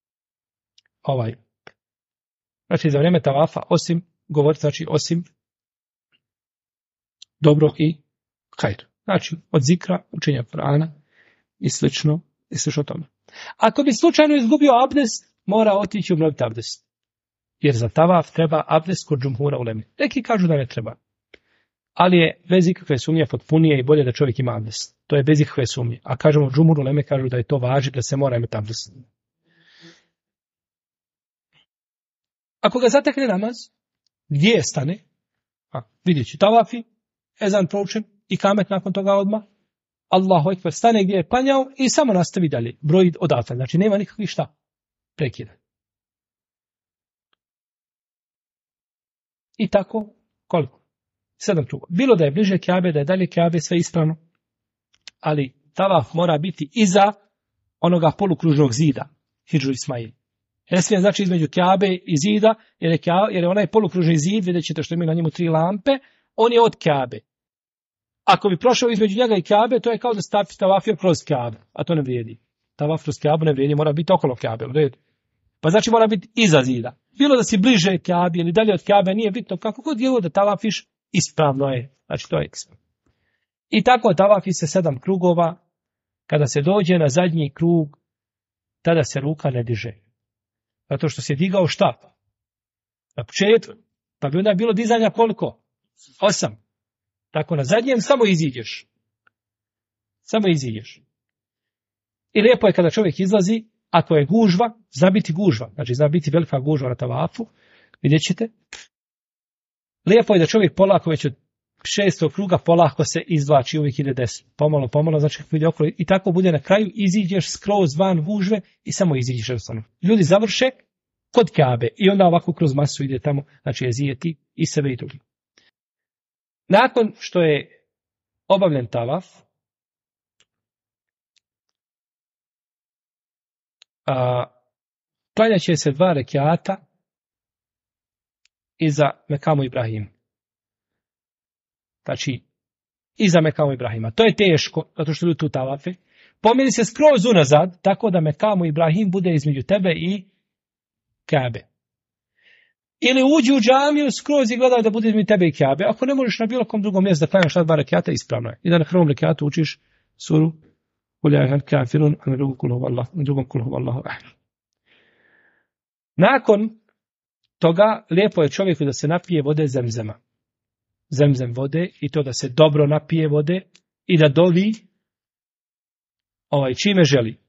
znači za vrijeme tavafa osim govoriti, znači osim dobro i hajr. Znači od zikra, učenja Kur'ana i slično tome. Ako bi slučajno izgubio abdest, mora otići obnoviti abdest. Jer za tavaf treba abdest kod džumhura uleme. Neki kažu da ne treba. Ali je bez ikakve sumnje potpunije i bolje da čovjek ima abdest. To je bez ikakve sumnje. A kažemo džumhur uleme kažu da je to važno, da se mora imati abdest. Ako ga zatekne namaz, gdje stane? Vidjet ću tavafi, ezan proučen i kamet nakon toga odmah. Allahu ekber, stane gdje je klanjao i samo nastavi dalje. Broj odatle. Znači nema nikakvih šta prekida. I tako, koliko? 7 krugova. Bilo da je bliže Kjabe, da je dalje Kjabe, sve ispravno. Ali tavaf mora biti iza onoga polukružnog zida. Hidžu Ismail. Ne smije znači između Kjabe i zida, jer je onaj polukružni zid, vidjet ćete što ima na njemu 3 lampe, on je od Kjabe. Ako bi prošao između njega i Kjabe, to je kao da tavafio kroz Kjabe, a to ne vrijedi. Tavaf kroz Kjabu ne vrijedi, mora biti okolo Kjabe, u redu. Pa znači mora biti iza zida. Bilo da si bliže Kjabi ili dalje od Kjabe, nije bitno kako god je da tavafiš, ispravno je. Znači to je ispravno. I tako tavafi se 7 krugova. Kada se dođe na zadnji krug, tada se ruka ne diže. Zato što se digao štap. Na početku. Pa bi onda bilo dizanja koliko? 8. Tako na zadnjem samo iziđeš. Samo iziđeš. I lijepo je kada čovjek izlazi ako je gužva, zna biti gužva, znači zna biti velika gužva na tavafu, vidjet ćete. Lijepo je da čovjek polako već od 6. kruga polako se izvlači, uvijek ide desno. Pomalo, znači kako vidi okolo i tako bude na kraju, iziđeš skroz van gužve i samo iziđeš jednostavno. Ljudi završe kod Kabe i onda ovako kroz masu ide tamo, znači ezijeti i sebe i drugi. Nakon što je obavljen tavaf, klanjat će se 2 rekjata iza Mekamu Ibrahim. Znači, iza Mekamu Ibrahima. To je teško, zato što ljudi tu tavafe. Pomjeri se skroz unazad, tako da Mekamu Ibrahim bude između tebe i Kabe. Ili uđi u džamiju skroz i gledaj da bude između tebe i Kabe. Ako ne možeš na bilo kom drugom mjestu da klanjaš 2 rekjata, ispravno je. I da na prvom rekjatu učiš suru Kuljahel kafirun, a na drugom kul huvallahu ahad. Nakon toga, lijepo je čovjeku da se napije vode zemzema. Zemzem vode i to da se dobro napije vode i da dovi čime želi.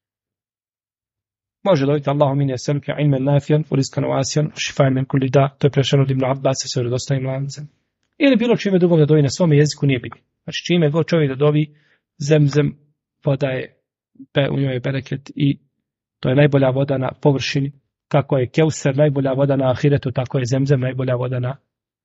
Može doviti Allahum inni es'aluke ilmen nafian wa rizqan wasi'an wa shifaan min kulli da. To je prešano od Ibn Abbas sa vjerodostojnim lancem. Ili bilo čime drugom da dovi na svom jeziku nije bitno. Znači čime god čovjek da dovi, zemzem voda je, u njoj je bereket i to je najbolja voda na površini. Kako je Keuser najbolja voda na ahiretu, tako je zemzem najbolja voda na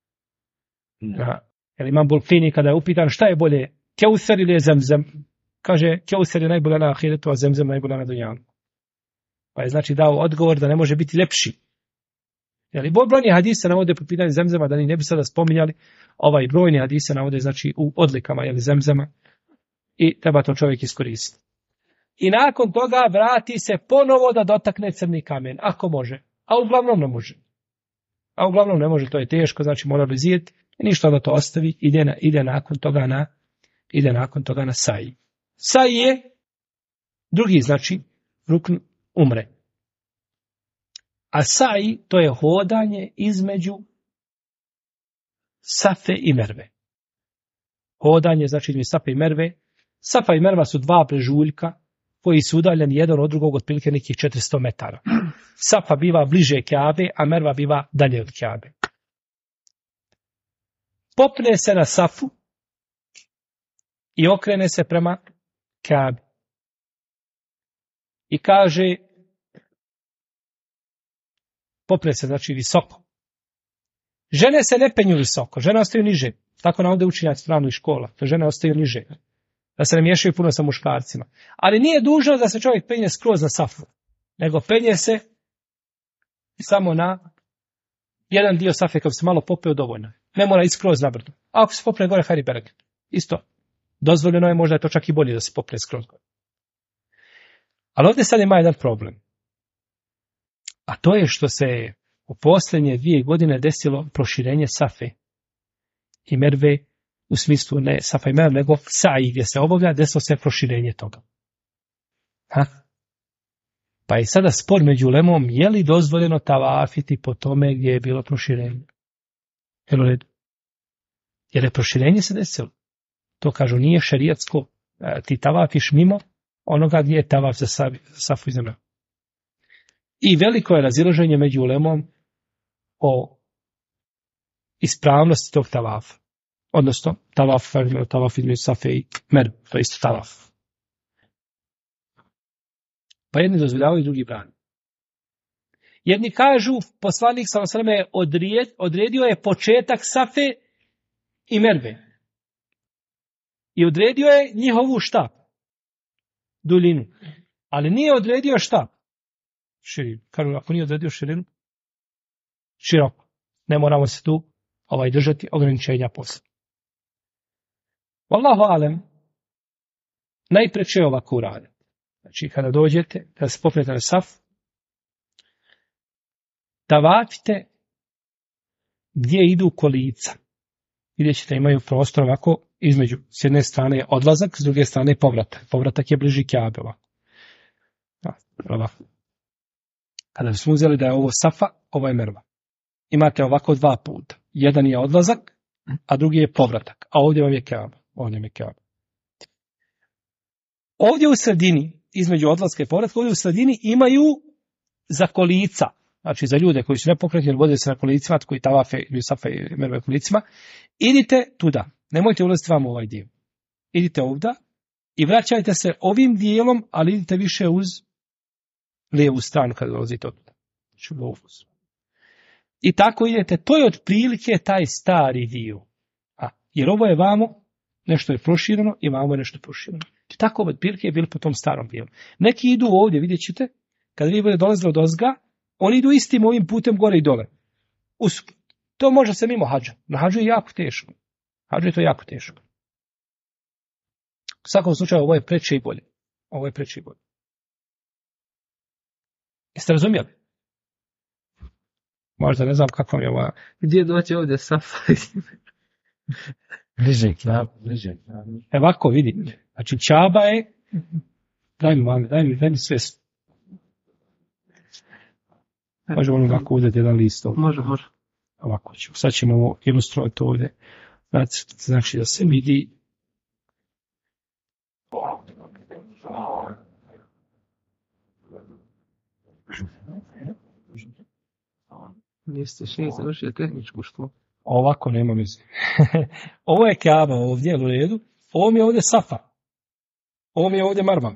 jer Imam Bulkini kada je upitan šta je bolje, Keuser ili je zemzem, kaže Keuser je najbolja na ahiretu, a zemzem najbolja na dunjalu. Pa je znači dao odgovor da ne može biti lepši. Jer brojni hadise navode po pitanju zemzema, da ni ne bi sada spominjali, brojni hadise navode znači u odlikama zemzema i treba to čovjek iskoristiti. I nakon toga vrati se ponovo da dotakne crni kamen, ako može. A uglavnom ne može. To je teško, znači mora izijeti i ništa da to ostavi, ide nakon toga na saji. Saji je drugi, znači, rukn umre. A saji, to je hodanje između Safe i Merve. Hodanje, znači između Safe i Merve. Safa i Merva su 2 brežuljka koji su udaljeni jedan od drugog otprilike nekih 400 metara. Safa biva bliže Kabe, a Merva biva dalje od Kabe. Popne se na Safu i okrene se prema Kabe. I kaže, popne se znači visoko. Žene se ne penju visoko, žene ostaju niže. Tako navode učenjaci pravnih škola, to žene ostaju niže. Da se ne miješaju puno sa muškarcima. Ali nije dužno da se čovjek penje skroz na Safu, nego penje se samo na jedan dio Safe, kako se malo popeo dovoljno. Ne mora ići skroz na brdo. A ako se popne gore, hajri bereket. Isto. Dozvoljeno je, možda je to čak i bolje da se popne skroz gore. Ali ovdje sad ima jedan problem. A to je što se u posljednje 2 godine desilo proširenje Safe i Merve, u smislu ne Safa i Merve, nego saji gdje se obavlja, desilo se proširenje toga. Pa je sada spor među ulemom, je li dozvoljeno tavafiti po tome gdje je bilo proširenje? Jel u redu? Jer je proširenje se desilo. To kažu nije šerijatsko, ti tavafiš mimo onoga gdje je tavaf za Safu i Merve. I veliko je razilaženje među ulemom o ispravnosti tog tavafa. Odnosno, tavaf između Safe i Merve, to je isto tavaf. Pa jedni dozvoljavaju, drugi brani. Jedni kažu, poslanik sallallahu alejhi ve sellem odredio je početak Safe i Merve. I odredio je njihovu šta? Duljinu. Ali nije odredio šta? Širinu. Kažu, ako nije odredio širinu, široko. Ne moramo se tu držati ograničenja posle. Wallahu alem, najpreče je ovako uraditi. Znači, kada dođete, kada se popnete na Saf, tavafite gdje idu kolica. Vidjet ćete, imaju prostor ovako između. S jedne strane je odlazak, s druge strane je povratak. Povratak je bliži Kabe ovako. Kada bismo uzeli da je ovo Safa, ovo je Merva. Imate ovako 2 puta. Jedan je odlazak, a drugi je povratak. A ovdje vam je Kabe. Ovdje u sredini između odlaska i povratka, ovdje u sredini imaju za kolica. Znači za ljude koji su nepokretni ili vode se na kolicima, koji tavafe ili safe i merve kolicima, idite tuda. Nemojte ulaziti vam u ovaj dio. Idite ovdje i vraćajte se ovim dijelom, ali idite više uz lijevu stranu kada dolazite od tuda. I tako idete. To je otprilike taj stari dio. Jer ovo je vamo, nešto je prošireno i vamo je nešto prošireno. Tako otprilike je bilo po tom starom dijelu. Neki idu ovdje, vidjet ćete, kada vi bude dolazili od ozga, oni idu istim ovim putem gore i dole. To može se mimo hađa. Na hađu je jako teško. Hađu je to jako teško. U svakom slučaju ovo je preče i bolje. Ovo je preče i bolje. Jeste razumjeli? Možda ne znam kako mi je ova... Gdje doći ovdje Safa? Bliže Kjaba, bliže. Ovako vidi. Znači Čaba je... Daj mi sve. Možemo ovako uzeti jedan list ovdje. Može. Ovako ću. Sad ćemo ovo ilustrovati ovdje. Znači da se vidi. Niste še završili tehničku školu. Ovako nema veze. Ovo je Kjaba ovdje u redu. Ovo mi je ovdje Safa. Ovo mi je ovdje Marva.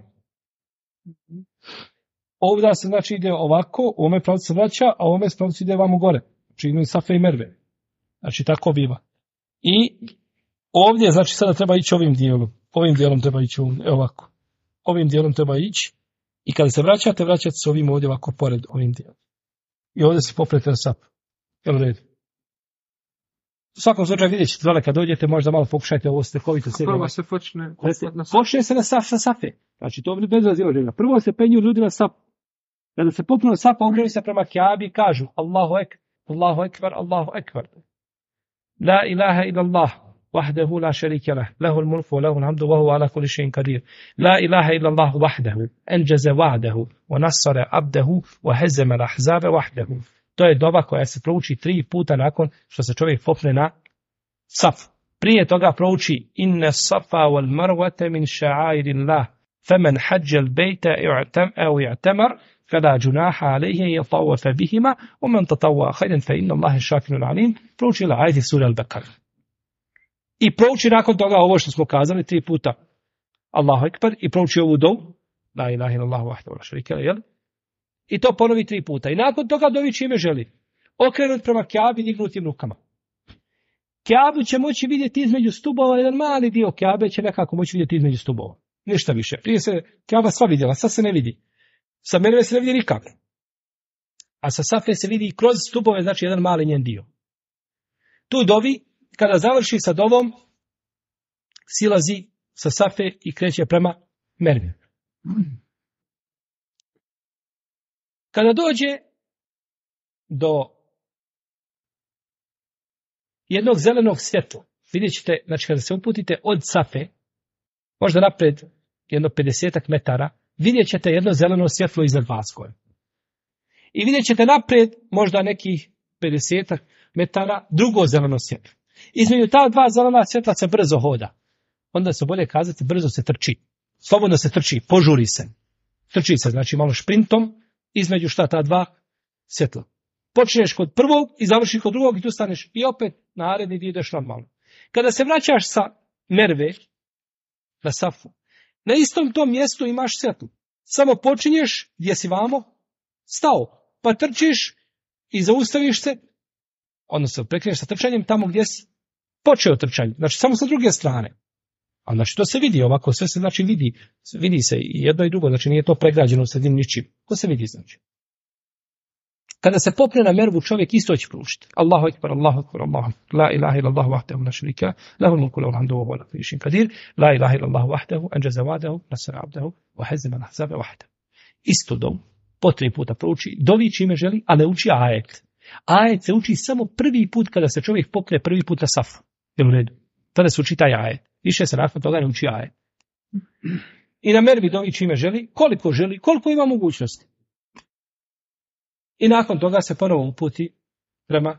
Ovdje se znači ide ovako, u ovome pravcu se vraća, a u ovome pravcu ide vamo gore. Znači idu Safe i Merve. Znači tako biva. I ovdje znači sada treba ići ovim dijelom. Ovim dijelom treba ići ovako. Ovim dijelom treba ići. I kada se vraćate se ovim ovdje ovako pored ovim dijelom. I ovdje se poprete na Safu. Jel u redu? U svakom slučaju vidjet ćete dole kad dođete, možda malo pokušajte ovo stekovito sebi. Prvo se počne Počne se na Safe. Znači to je bez razilaženja. Prvo se penju ljudi na Safu. Kada se popnu na Safu, okrenu se prema Kjabi i kažu Allahu ekber, Allahu ekber. La ilaha illallah, wahdahu la šarika lah, lahul mulku, lahul hamdu, wa huwa ala kulli shay'in qadir. La ilaha illallah wahdahu, anjaza wa'dahu, wa nassara abdahu, wa hazama al-ahzaba wahdahu. To je dova koja se prouči 3 puta nakon što se čovjek popne na Safu. Prije toga prouči inna safa wal marwata min sha'airillah, faman hajja al-bayta aw i'tamar فلا جناح عليه يطوف بهما ومن تطوع خيرا فإن الله شاكر عليم. Prouči ajeti sura Al-Bekara. I prouči nakon toga ovo što smo kazali 3 puta. Allahu ekber i prouči ovu dovu. La ilaha illallah wahdahu la sharika lahu. I to ponovi 3 puta. I nakon toga dovi čime želi. Okrenut prema Kjabi dignutim rukama. Kjabu će moći vidjeti između stubova, jedan mali dio Kjabe će nekako moći vidjeti između stubova. Ništa više. Prije se Kjaba sva vidjela, sad se ne vidi. Sa Merve se ne vidi nikako. A sa Safe se vidi kroz stubove, znači jedan mali njen dio. Tu dovi, kada završi sa dovom, silazi sa Safe i kreće prema Merve. Kada dođe do jednog zelenog svjetla, vidjet ćete, znači kada se uputite od Safe, možda napred jedno 50 metara, vidjet ćete jedno zeleno svjetlo iznad vas koje. I vidjet ćete naprijed možda nekih 50 metara drugo zeleno svjetlo. Između ta 2 zelena svjetla se brzo hoda. Onda se bolje kazati brzo se trči. Slobodno se trči, požuri se. Trči se, znači malo šprintom između ta 2 svjetla. Počneš kod prvog i završiš kod drugog i tu staneš i opet naredni dio ideš normalno. Kada se vraćaš sa Merve na Safu, na istom tom mjestu imaš svjetlo. Samo počinješ gdje si vamo stao, pa trčiš i zaustaviš se, odnosno prekreneš sa trčanjem tamo gdje si počeo trčanje. Znači samo sa druge strane. A znači to se vidi ovako, sve se znači vidi se i jedno i drugo, znači nije to pregrađeno u sredini ničim. To se vidi znači. Kada se popne na Mervu, čovjek isto će proučiti. Allahu ekber, Allahu ekber, Allahu ekber. La ilaha illallah wahdahu la sharika lahu, lahul mulku wa lahul hamdu wa huwa ala kulli shay'in qadir. La ilaha illallah wahdahu anjaza wa'dahu, nasara 'abdahu wa hazama al-ahzaba wahdahu. Isto dovu po 3 puta prouči, dovi čime želi, a ne uči ajet. Ajet se uči samo prvi put kada se čovjek popne prvi put na Safu. Jel u redu? Tada se uči taj ajet. Više se nakon toga ne uči ajet. I na Mervi dovi čime želi, koliko ima mogućnosti. I nakon toga se ponovo uputi prema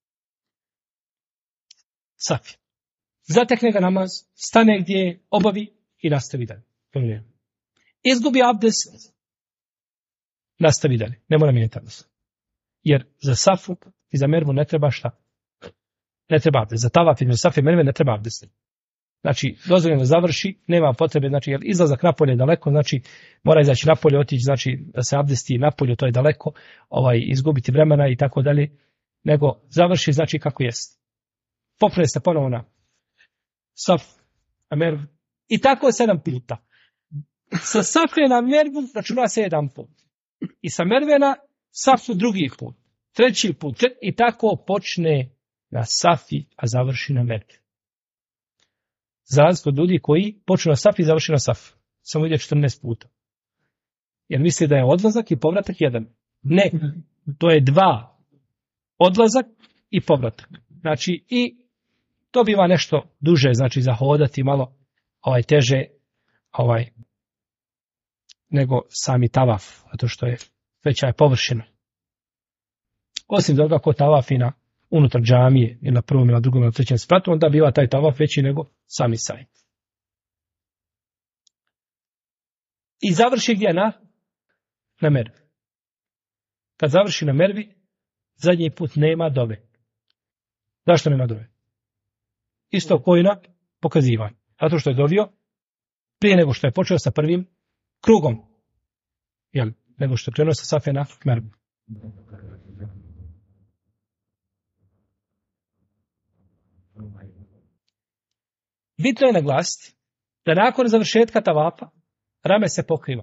Safi. Zatekne ga namaz, stane gdje obavi i nastavi dalje. Izgubi abdest, nastavi dalje. Ne mora mijenjati abdest. Jer za safu i za mervu ne treba šta? Ne treba abdest. Za tavaf i za safu i merve ne treba abdest. Znači, dozvoljeno završi, nema potrebe, znači, jer izlazak napolje je daleko, znači, mora izaći napolje, otići, znači, da se abdesti napolje, to je daleko, izgubiti vremena i tako dalje, nego završi, znači, kako jest. Popne se ponovo na saf, na mervu, i tako 7 puta. Sa safe na mervu računa se 1 put. I sa merve na safu 2. put. 3. put. I tako počne na safi, a završi na mervi. Za razliku od ljudi koji počnu na safi i završi na safi. Samo ide 14 puta. Jer misli da je odlazak i povratak 1. Ne, to je 2. Odlazak i povratak. Znači, i to biva nešto duže, znači za hodati malo teže nego sami tavaf, zato što je veća je površina. Osim toga, ko tavafi na unutar džamije, ili na prvom, ili na drugom, ili na trećem spratu, onda biva taj tavaf veći nego sami saj. I završi gdje? Na mervi. Kad završi na mervi, zadnji put nema dove. Zašto nema dove? Isto koji na pokazivanje. Zato što je dovio prije nego što je počeo sa prvim krugom. Jel? Nego što je krenuo sa safe na mervu. Bitno je naglasiti da nakon završetka tavafa rame se pokriva.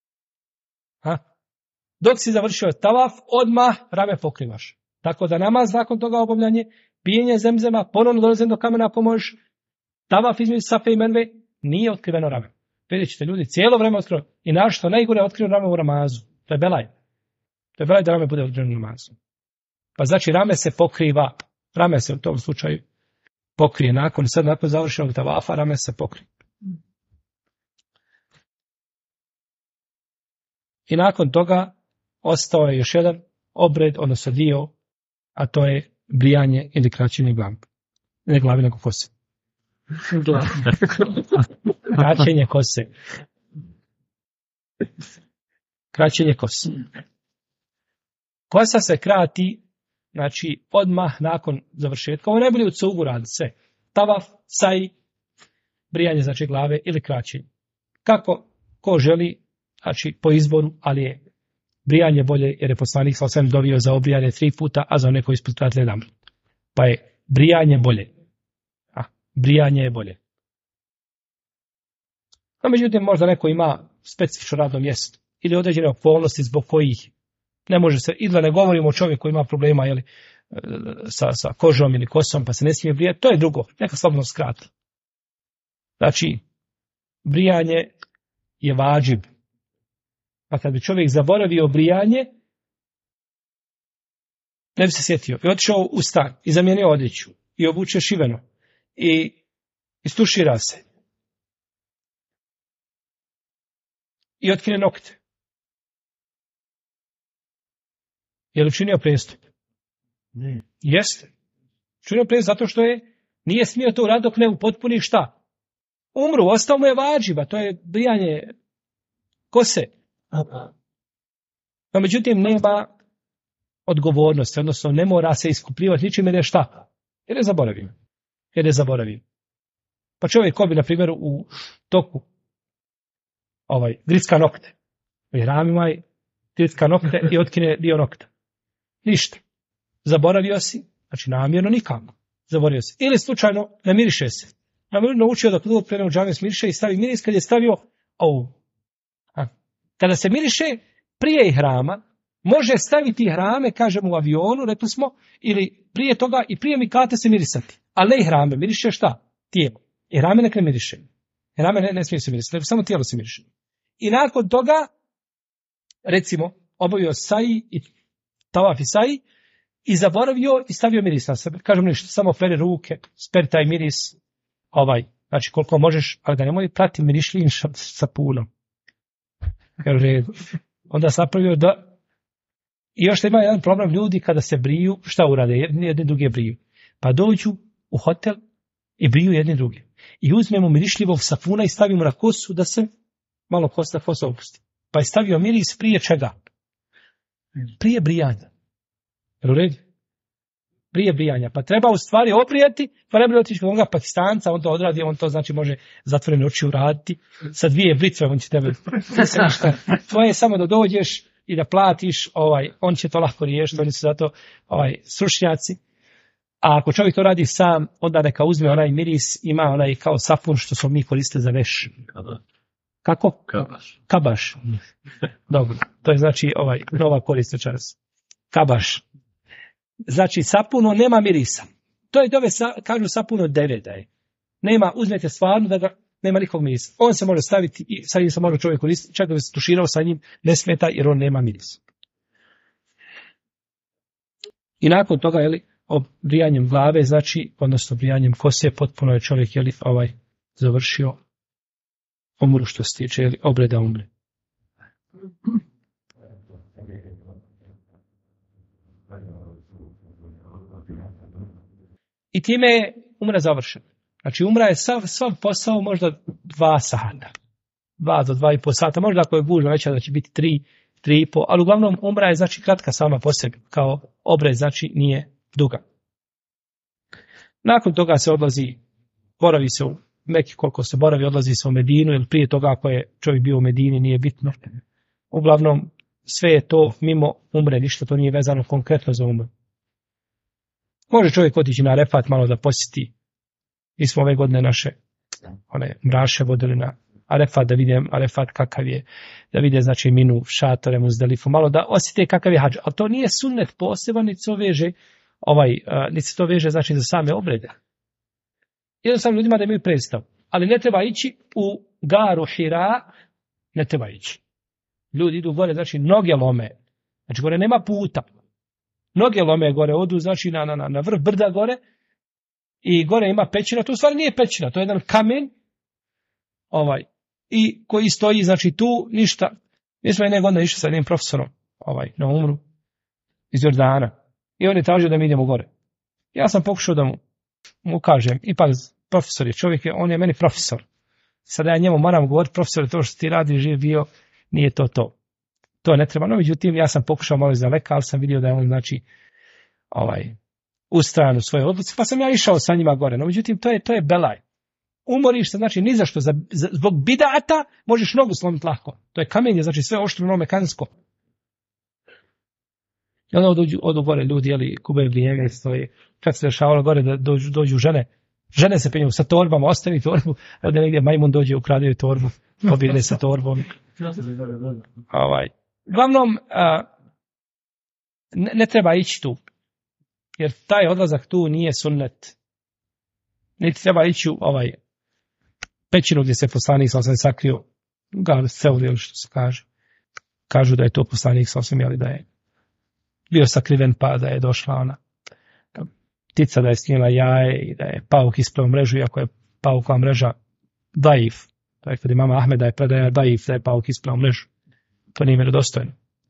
Dok si završio tavaf, odmah rame pokrivaš. Tako da namaz nakon toga obavljanje, pijenje zemzema, ponovno dolazim do kamena pomož, tavaf između safe i merve, nije otkriveno rame. Vidjet ćete ljudi cijelo vreme otkriveno. I našto najgore je otkriveno rame u namazu. To je belaj. To je belaj da rame bude otkriveno u namazu. Pa znači rame se pokriva. Rame se u tom slučaju pokrije. Nakon završenog tavafa rame se pokrije. I nakon toga ostao je još jedan obred, odnosno dio, a to je brijanje ili kraćenje glave. Ne glavi, nego kose. Kraćenje kose. Kraćenje kose. Kosa se krati, znači, odmah nakon završetka. Ovo najbolje u cugu radi sve. Tavaf, saj, brijanje, znači, glave ili kraćenje. Kako ko želi, znači, po izboru, ali je brijanje bolje, jer je poslanik sa osvijem dovio za obrijanje 3 puta, a za neko ispred pratili 1 put. Pa je brijanje bolje. Brijanje je bolje. No, međutim, možda neko ima specifično radno mjesto ili određene okolnosti zbog kojih ne može se, ili da ne govorimo o čovjeku koji ima problema sa kožom ili kosom, pa se ne smije brijati, to je drugo, neka slobodno skrati. Znači, brijanje je vađib. Pa kad bi čovjek zaboravio brijanje, ne bi se sjetio. I otišao u stan i zamijenio odjeću i obuče šiveno i istušira se i otkine nokte. Je li učinio prestup? Ne. Jeste. Učinio prestup zato što nije smio to uraditi dok ne upotpuni šta? Umru, ostao mu je vađiba, to je brijanje kose. No, međutim, nema odgovornosti, odnosno ne mora se iskupljivati ničim jer je šta? Jer je zaboravio. Pa čovjek ko bi, na primjer, u toku gricka nokte. I ramima i gricka nokte i otkine dio nokta. Ništa. Zaboravio si, znači namjerno nikako. Zaboravio si. Ili slučajno ne miriše se. Naučio da kod prema u džamiju smiriše i stavi miris kad je stavio ovu. Kada se miriše prije ihrama, može staviti ihrame, kažemo u avionu, rekli smo, ili prije toga i prije mikate se mirisati. Ali ne ihrame, miriše šta? Tijelo. Ihrame nek ne miriše. Ihrame ne smije se mirisati, nego samo tijelo se miriše. I nakon toga, recimo, obavio saji i tavaf i saji i zaboravio i stavio miris na sebe. Kažemo ništa, samo peri ruke, speri taj miris, znači koliko možeš, ali da nemoj prati mirišljin sa punom. Onda sam napravio da i još ima jedan problem, ljudi kada se briju, šta urade? Jedni drugi briju. Pa dođu u hotel i briju jedni drugi. I uzmemo mirišljivog sapuna i stavimo na kosu da se malo kosa opusti. Pa je stavio miris prije čega? Prije brijanja. Jel u redu? Prije brijanja. Pa treba u stvari oprijeti, pa ne bi otići kod onoga Pakistanca, on to odradi, on to znači može zatvorene oči uraditi. Sa 2 britve on će tebe... Tvoje je samo da dođeš i da platiš, on će to lako riješiti, oni su zato stručnjaci. A ako čovjek to radi sam, onda neka uzme onaj miris, ima onaj kao sapun što smo mi koristili za veš. Kako? Kabaš. Dobro, to je znači nova korist večeras. Kabaš. Znači sapun, on nema mirisa. To je kažu sapun od 9 da je. Nema, uzmete stvarno da ga nema nikog mirisa. On se može staviti i sa njim se može čovjek koristiti, čak da bi se tuširao sa njim, ne smeta jer on nema mirisa. I nakon toga, brijanjem glave, znači, odnosno brijanjem kose, potpuno je čovjek, završio umru što se tiče, obreda umre. I time je umra završena. Znači, umra je sav posao možda 2 sata. 2 do 2,5 sata. Možda ako je gužva veća da će biti 3,5. Ali uglavnom umra je znači kratka sama po sebi. Kao obred znači nije duga. Nakon toga se odlazi, boravi se u Meki, koliko se boravi, odlazi se u Medinu, jer prije toga ako je čovjek bio u Medini nije bitno. Uglavnom sve je to mimo umre, ništa to nije vezano konkretno za umre. Može čovjek otići na Arefat malo da posjeti. Mi smo ove godine naše mraše vodili na Arefat, da vidim Arefat kakav je, da vide znači Minu, šatore, Muzdalifu, malo da osjete kakav je hadž. Ali to nije sunnet poseban, niti se to veže znači za same obrede. Jednostavno ljudima da imaju predstav. Ali ne treba ići u Garu Hira, ne treba ići. Ljudi idu gore, znači noge lome. Znači gore nema puta. Noge lome gore, odu znači na vrh brda gore i gore ima pećina. To u stvari nije pećina, to je jedan kamen i koji stoji, znači tu ništa. Mi smo jedne godine išli sa jednim profesorom na umru iz Jordana i on je tražio da mi idemo gore. Ja sam pokušao da mu kažem, ipak profesor je čovjek, on je meni profesor. Sada ja njemu moram govoriti, profesor, to što ti radi, živ bio, nije to. To ne treba. No, međutim, ja sam pokušao malo izdaleka, ali sam vidio da je on, znači, ustrajan u svoje odluci, pa sam ja išao sa njima gore. No, međutim, to je belaj. Umoriš se, znači, ni zašto. Zbog bidata možeš nogu slomiti lako. To je kamenje, znači, sve oštro, mekansko. I onda odu gore ljudi, kubaju vrijeme, stoji. Kad se dešavalo gore da dođu žene, žene se penju sa torbama, ostavi torbu, da negdje majmun dođe, ukrade torbu, pobjegne sa torbom. Uglavnom, ne treba ići tu, jer taj odlazak tu nije sunnet. Niti treba ići u pećinu gdje se poslanik sam sakrio, Seul, što se kaže. Kažu da je to poslanik sam, da je bio sakriven, pa da je došla ona ptica da je snijela jaje i da je pauk ispleo mrežu, iako je paukova mreža daif. To je kod imama Ahmeda je predaja daif, da je pauk ispleo mrežu. To nije vjerodostojno.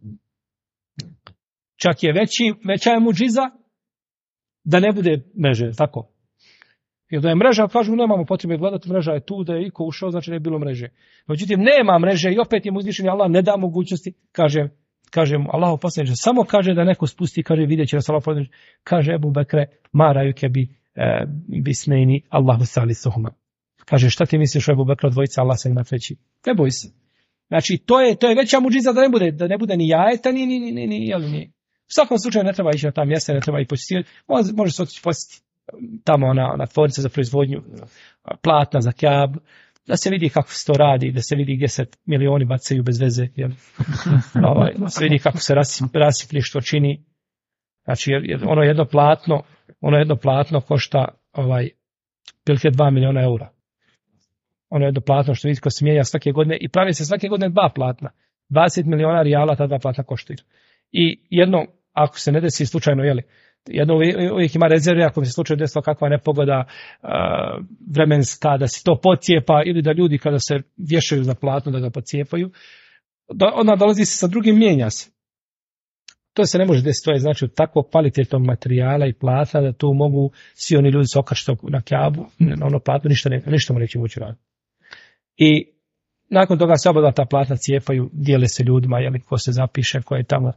Čak je veća je muđiza da ne bude mreže, tako? Jer da je mreža, kažu, nemamo potrebe gledati, mreža je tu, da je iko ušao, znači ne je bilo mreže. Međutim, nema mreže i opet je mu uzvišeni Allah ne da mogućnosti, kaže mu Allahu poslaniče, samo kaže da neko spusti, kaže vidjet će nas Allah poslaniče, kaže Ebu Bekre, maraju kebi bisnejni Allahu salisuhuma. Kaže, šta ti misliš o Ebu Bekru dvojica, Allah se ima treći? Ne boj se. Znači, to je veća muđiza da ne bude ni jajeta, ni. U svakom slučaju ne treba ići na ta mjesta, ne treba i posjetiti. Može se otići posjetiti tamo na tvornice za proizvodnju platna za Kjab, da se vidi kako se to radi, da se vidi gdje se milioni bacaju bez veze, da se vidi kako se rasipništvo čini. Znači, jer ono jedno platno košta prilike 2 miliona eura. Ono jedno platno što vidi ko se mijenja svake godine i pravi se svake godine 2 platna. 20 miliona rijala ta 2 platna koštaju. I jedno, ako se ne desi slučajno, jedno uvijek ima rezerve, ako bi se slučajno desila kakva nepogoda vremenska, da se to pocijepa ili da ljudi kada se vješaju za platno da ga pocijepaju, onda dolazi se sa drugim, mijenja se. To se ne može desiti, to je znači od takvog kvalitetnog materijala i platna da tu mogu svi oni ljudi se okačiti na Kjabu, na ono platno, ništa mu neće moći raditi. I nakon toga se oba ta platna cijepaju, dijele se ljudima, jeli, ko se zapiše, ko je tamo,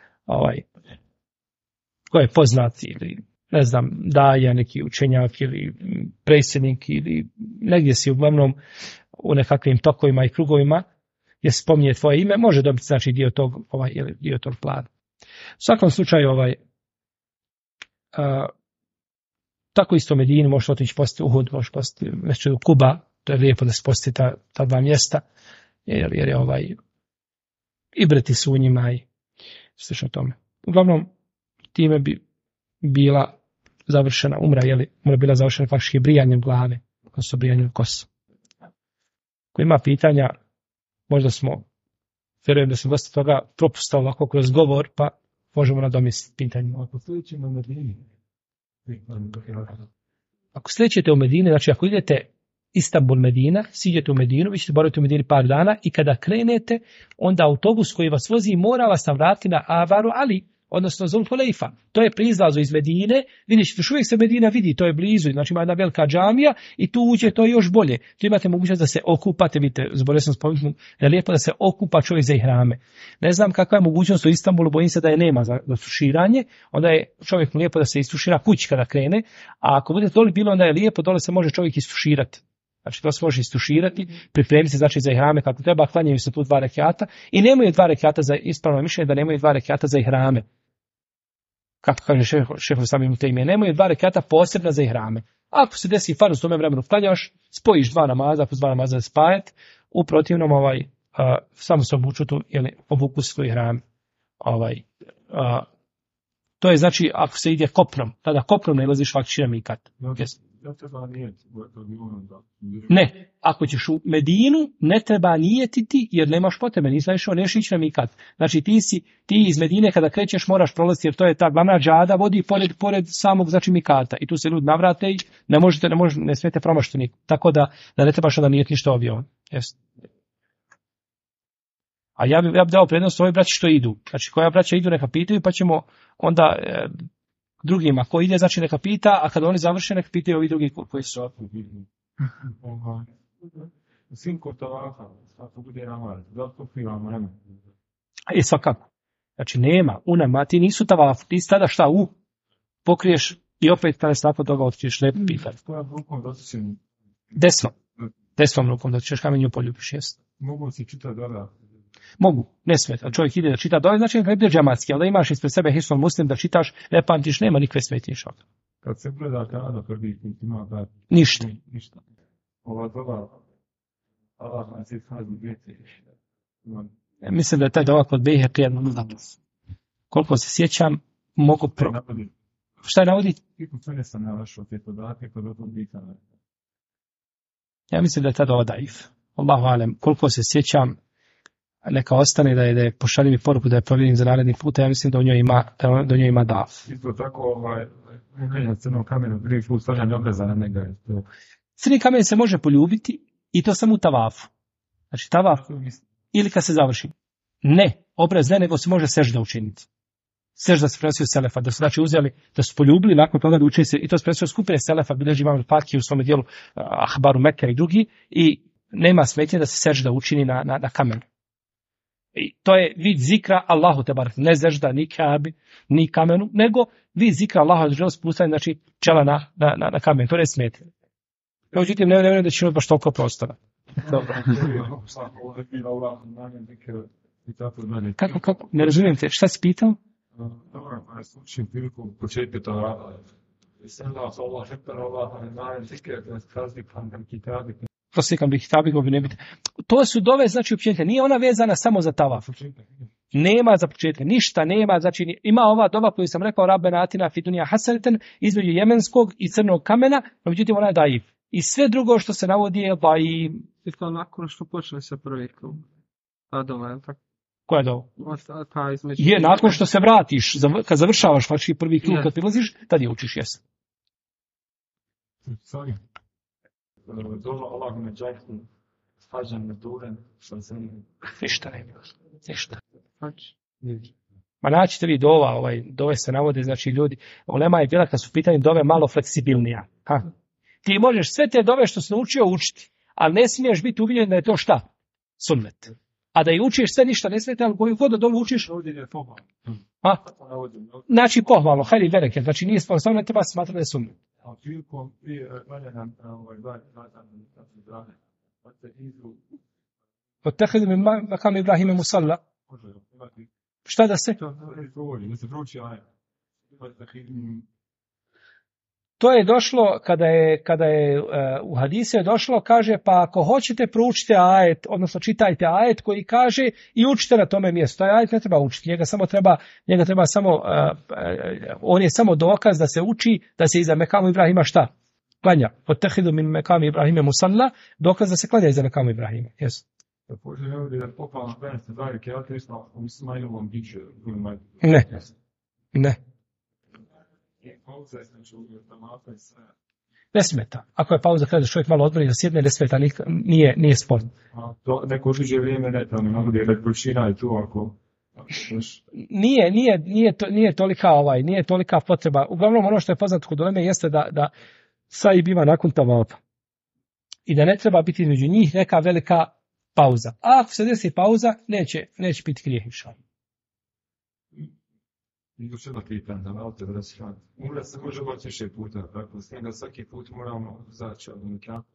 ko je poznat ili ne znam, daje neki učenjak ili predsjednik ili negdje si uglavnom u nekakvim tokovima i krugovima gdje se spominje tvoje ime, može dobiti znači dio tog plana. U svakom slučaju tako isto u Medini možeš otići postiti Uhud, možeš postiti Mešćidu Kuba, to je lijepo da se posti ta dva mjesta, jer je ibreti su u njima i slično tome. Uglavnom, time bi bila završena umra, umra bila završena faktički brijanjem glave, odnosno brijanjem kosa. Ko ima pitanja, možda vjerujem da sam dosta toga propustao ovako kroz govor, pa možemo nadomjestiti pitanjima. Ako sljedećete u Medini, znači ako idete Istanbul, Medina, siđete u Medinu, vi ćete boraviti u Medini par dana i kada krenete, onda autobus koji vas vozi mora vas navratiti na Avaru Ali, odnosno Zul Hulejfa. To je pri izlazu iz Medine, vidjet ćete, još uvijek se Medina vidi, to je blizu, znači ima jedna velika džamija i tu uđe, to je još bolje. Tu imate mogućnost da se okupate, vidite, zbog sam spomenuo, da je lijepo da se okupa čovjek za ihrame. Ne znam kakva je mogućnost u Istanbulu, bojim se da je nema za suširanje, onda je čovjek lijepo da se istušira kući kada krene, a ako bude dole bilo, onda je lijepo, dole se može čovjek istuširati. Znači to se može istuširati, pripremiti se znači za ihrame kako treba, klanjaju se tu 2 rekata i nemaju 2 rekata za ispravno mišljenje da nemaju 2 rekata za ihrame. Kako kaže šehovi sami mu te ime, nemaju 2 rekata posebna za ihrame. Ako se desi farz u tome vremenu klanjaš, spojiš 2 namaza, po 2 namaza spajati, u protivnom samo se obuču tu ili obuku se tu ihrame. To je znači ako se ide kopnom, tada kopnom ne ilaziš faktički na mikat. Ne, ako ćeš u Medinu, ne treba nijetiti jer nemaš potrebe, nisi išao, neš ići na mikat. Znači ti iz Medine kada krećeš moraš prolaziti jer to je ta glavna džada vodi pored samog znači mikata i tu se ljudi navrate i ne smijete promašiti. Tako da ne trebaš da nijeti ništa avion. Yes. A ja bi dao prednost ovoj braći što idu. Znači koja braća idu neka pitaju pa ćemo onda drugima ko ide znači neka pita, a kada oni završe neka pitaju ovi drugi koji su ovdje. Svakako. Znači nema, ti nisu tavaf, ti tada šta pokriješ i opet tada se nakon toga otičeš, ne pitati. Desnom rukom da ćeš kamenju poljubiš, jest. Mogu si čitati dole? Mogu, ne smeta. Čovjek ide da čita dole, znači ne bude džematski, ali da imaš ispred sebe Hisnul Muslim da čitaš, ne pamtiš, nema nikakve smetnje šok. Kad se gleda kada prvi put ima da... Ništa. Ova doba, Allah nas je sazno djece. Mislim da je taj dova kod Bejhek jedno zapis. Koliko se sjećam, mogu Šta je navodi? Sve sam navašao te podatke kod ovog bitana. Ja mislim da je ta dova daif. Allahu alem, koliko se sjećam, neka ostane da je pošalji mi poruku da je provjerim za naredni put, ja mislim da do njoj ima daf. Isto tako, na crnom kamenu, prvi put stavljanje obraza na njega. Crni kamen se može poljubiti i to samo u tavafu. Znači tavaf ili kad se završi. Ne, obraz ne, nego se može sežda učiniti. Sežda se prenosio selefa, da su znači uzeli, da su poljubili, nakon toga da učili se, i to se prenosio skupine selefa, bilježi imam Fatki u svome dijelu Ahbaru Meker i drugi, i nema smetnje da se sežda učini na kamenu. I to je vid zikra Allahu tebar, ne zežda ni kabi, ni kamenu, nego vid zikra Allahu želi spustati, znači čela na kamen, to ne smeti. Međutim, ne vjerujem da će imati baš toliko prostora. Dobro. Kako? Ne razumijem te, šta si pitao? Dobro, slučim priliku početku to rada. Proslikam bi hitabigo bi ne biti. To su dove, znači općenite, nije ona vezana samo za tavaf. Nema za početak, ništa nema, znači ima ova dova koju sam rekao, Rabbena atina fid dunja hasanatan, između jemenskog i crnog kamena, no međutim ona je daif. I sve drugo što se navodi je daif. I to nakon što počne sa prvi krug. Ta dova, je li tako? Koja je dova? Je, nakon što se vratiš, kad završavaš vaši prvi krug, kad prilaziš, tad je učiš, jesam. Sorry. Dova Allah me džajhnu, hađan me duren, što sam... Ništa ne bilo. Ništa. Ma naćite vi dove se navode, znači ljudi, ulema je bila kad su pitanje dove malo fleksibilnija. Ti možeš sve te dove što si naučio učiti, ali ne smiješ biti uvjeren da je to šta? sunnet. A da je učiš sve ništa ne smeta, ali koju god da dovu učiš, a? Znači pohvalno, hajde bereke, znači nije sposobno, ne treba smatrati da je sunnet. Otehidu min makam Ibrahime musalla. Šta da se? To je došlo, kada je u hadisu je došlo, kaže, pa ako hoćete proučite ajet, odnosno čitajte ajet koji kaže i učite na tome mjestu. Taj ajet ne treba učiti, njega treba samo, on je samo dokaz da se uči, da se iza mekamu Ibrahima šta? Klanja. Otehidu min mekam Ibrahime musalla, dokaz da se klanja iza mekamu Ibrahima. Jesu. Ne. Ne smeta. Ako je pauza kada čovjek malo odmori da sjedne, ne smeta, nije sporno. Neko uđe vrijeme, ne navodi repročina i tu ako... Nije tolika potreba. Uglavnom ono što je poznato kod uleme jeste da saib ima nakon tavafa. I da ne treba biti između njih neka velika pauza. A ako se desi pauza, neće biti grijeh inšallah. Još jedno pitanje, da malo te vraćam. Umre se može baći više puta, dakle, s njega svaki put moramo zaći od unikako.